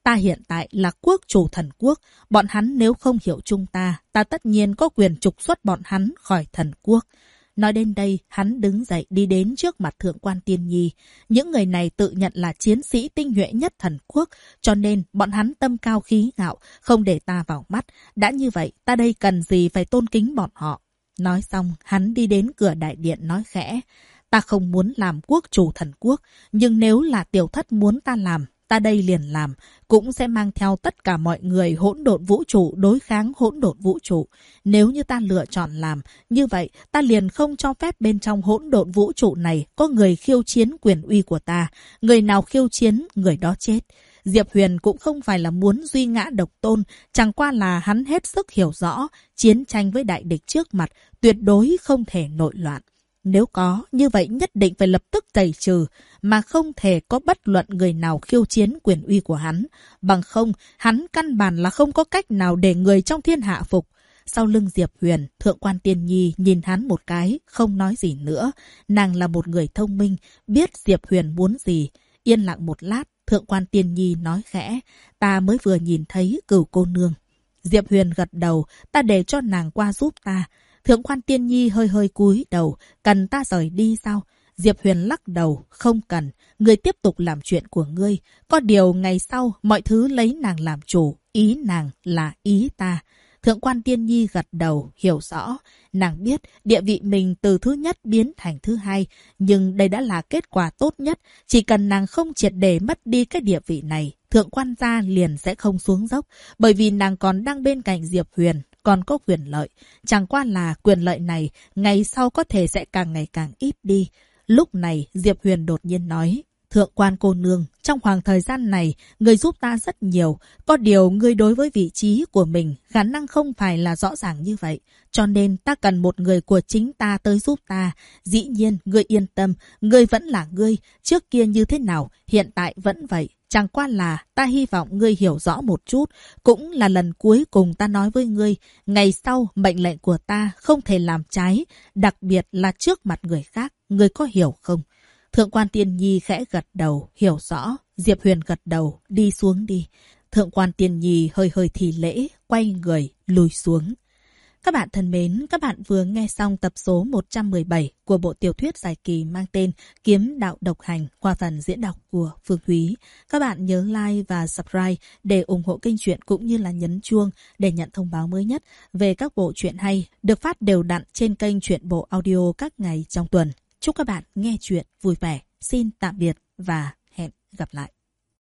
Ta hiện tại là quốc chủ thần quốc. Bọn hắn nếu không hiểu chúng ta, ta tất nhiên có quyền trục xuất bọn hắn khỏi thần quốc. Nói đến đây, hắn đứng dậy đi đến trước mặt Thượng quan Tiên Nhi. Những người này tự nhận là chiến sĩ tinh nhuệ nhất thần quốc, cho nên bọn hắn tâm cao khí ngạo, không để ta vào mắt. Đã như vậy, ta đây cần gì phải tôn kính bọn họ. Nói xong, hắn đi đến cửa đại điện nói khẽ. Ta không muốn làm quốc chủ thần quốc, nhưng nếu là tiểu thất muốn ta làm, ta đây liền làm, cũng sẽ mang theo tất cả mọi người hỗn độn vũ trụ đối kháng hỗn độn vũ trụ. Nếu như ta lựa chọn làm, như vậy ta liền không cho phép bên trong hỗn độn vũ trụ này có người khiêu chiến quyền uy của ta. Người nào khiêu chiến, người đó chết. Diệp Huyền cũng không phải là muốn duy ngã độc tôn, chẳng qua là hắn hết sức hiểu rõ, chiến tranh với đại địch trước mặt tuyệt đối không thể nội loạn. Nếu có, như vậy nhất định phải lập tức tẩy trừ, mà không thể có bất luận người nào khiêu chiến quyền uy của hắn. Bằng không, hắn căn bản là không có cách nào để người trong thiên hạ phục. Sau lưng Diệp Huyền, Thượng quan Tiên Nhi nhìn hắn một cái, không nói gì nữa. Nàng là một người thông minh, biết Diệp Huyền muốn gì. Yên lặng một lát, Thượng quan Tiên Nhi nói khẽ, ta mới vừa nhìn thấy Cửu cô nương. Diệp Huyền gật đầu, ta để cho nàng qua giúp ta. Thượng quan Tiên Nhi hơi hơi cúi đầu, cần ta rời đi sao? Diệp Huyền lắc đầu, không cần, ngươi tiếp tục làm chuyện của ngươi. Có điều ngày sau, mọi thứ lấy nàng làm chủ, ý nàng là ý ta. Thượng quan Tiên Nhi gật đầu, hiểu rõ. Nàng biết địa vị mình từ thứ nhất biến thành thứ hai, nhưng đây đã là kết quả tốt nhất. Chỉ cần nàng không triệt để mất đi cái địa vị này, Thượng quan gia liền sẽ không xuống dốc, bởi vì nàng còn đang bên cạnh Diệp Huyền, còn có quyền lợi. Chẳng qua là quyền lợi này, ngày sau có thể sẽ càng ngày càng ít đi. Lúc này, Diệp Huyền đột nhiên nói, Thượng quan cô nương, trong khoảng thời gian này, người giúp ta rất nhiều. Có điều người đối với vị trí của mình, khả năng không phải là rõ ràng như vậy. Cho nên ta cần một người của chính ta tới giúp ta. Dĩ nhiên, ngươi yên tâm, ngươi vẫn là ngươi. Trước kia như thế nào, hiện tại vẫn vậy. Chẳng qua là ta hy vọng ngươi hiểu rõ một chút. Cũng là lần cuối cùng ta nói với ngươi. Ngày sau, mệnh lệnh của ta không thể làm trái. Đặc biệt là trước mặt người khác. Ngươi có hiểu không? Thượng quan Tiên Nhi khẽ gật đầu, hiểu rõ. Diệp Huyền gật đầu, đi xuống đi. Thượng quan Tiên Nhi hơi hơi thì lễ, quay người, lùi xuống. Các bạn thân mến, các bạn vừa nghe xong tập số 117 của bộ tiểu thuyết dài kỳ mang tên Kiếm đạo độc hành qua phần diễn đọc của Phương Thúy. Các bạn nhớ like và subscribe để ủng hộ kênh truyện cũng như là nhấn chuông để nhận thông báo mới nhất về các bộ truyện hay được phát đều đặn trên kênh Truyện Bộ Audio các ngày trong tuần. Chúc các bạn nghe truyện vui vẻ. Xin tạm biệt và hẹn gặp lại.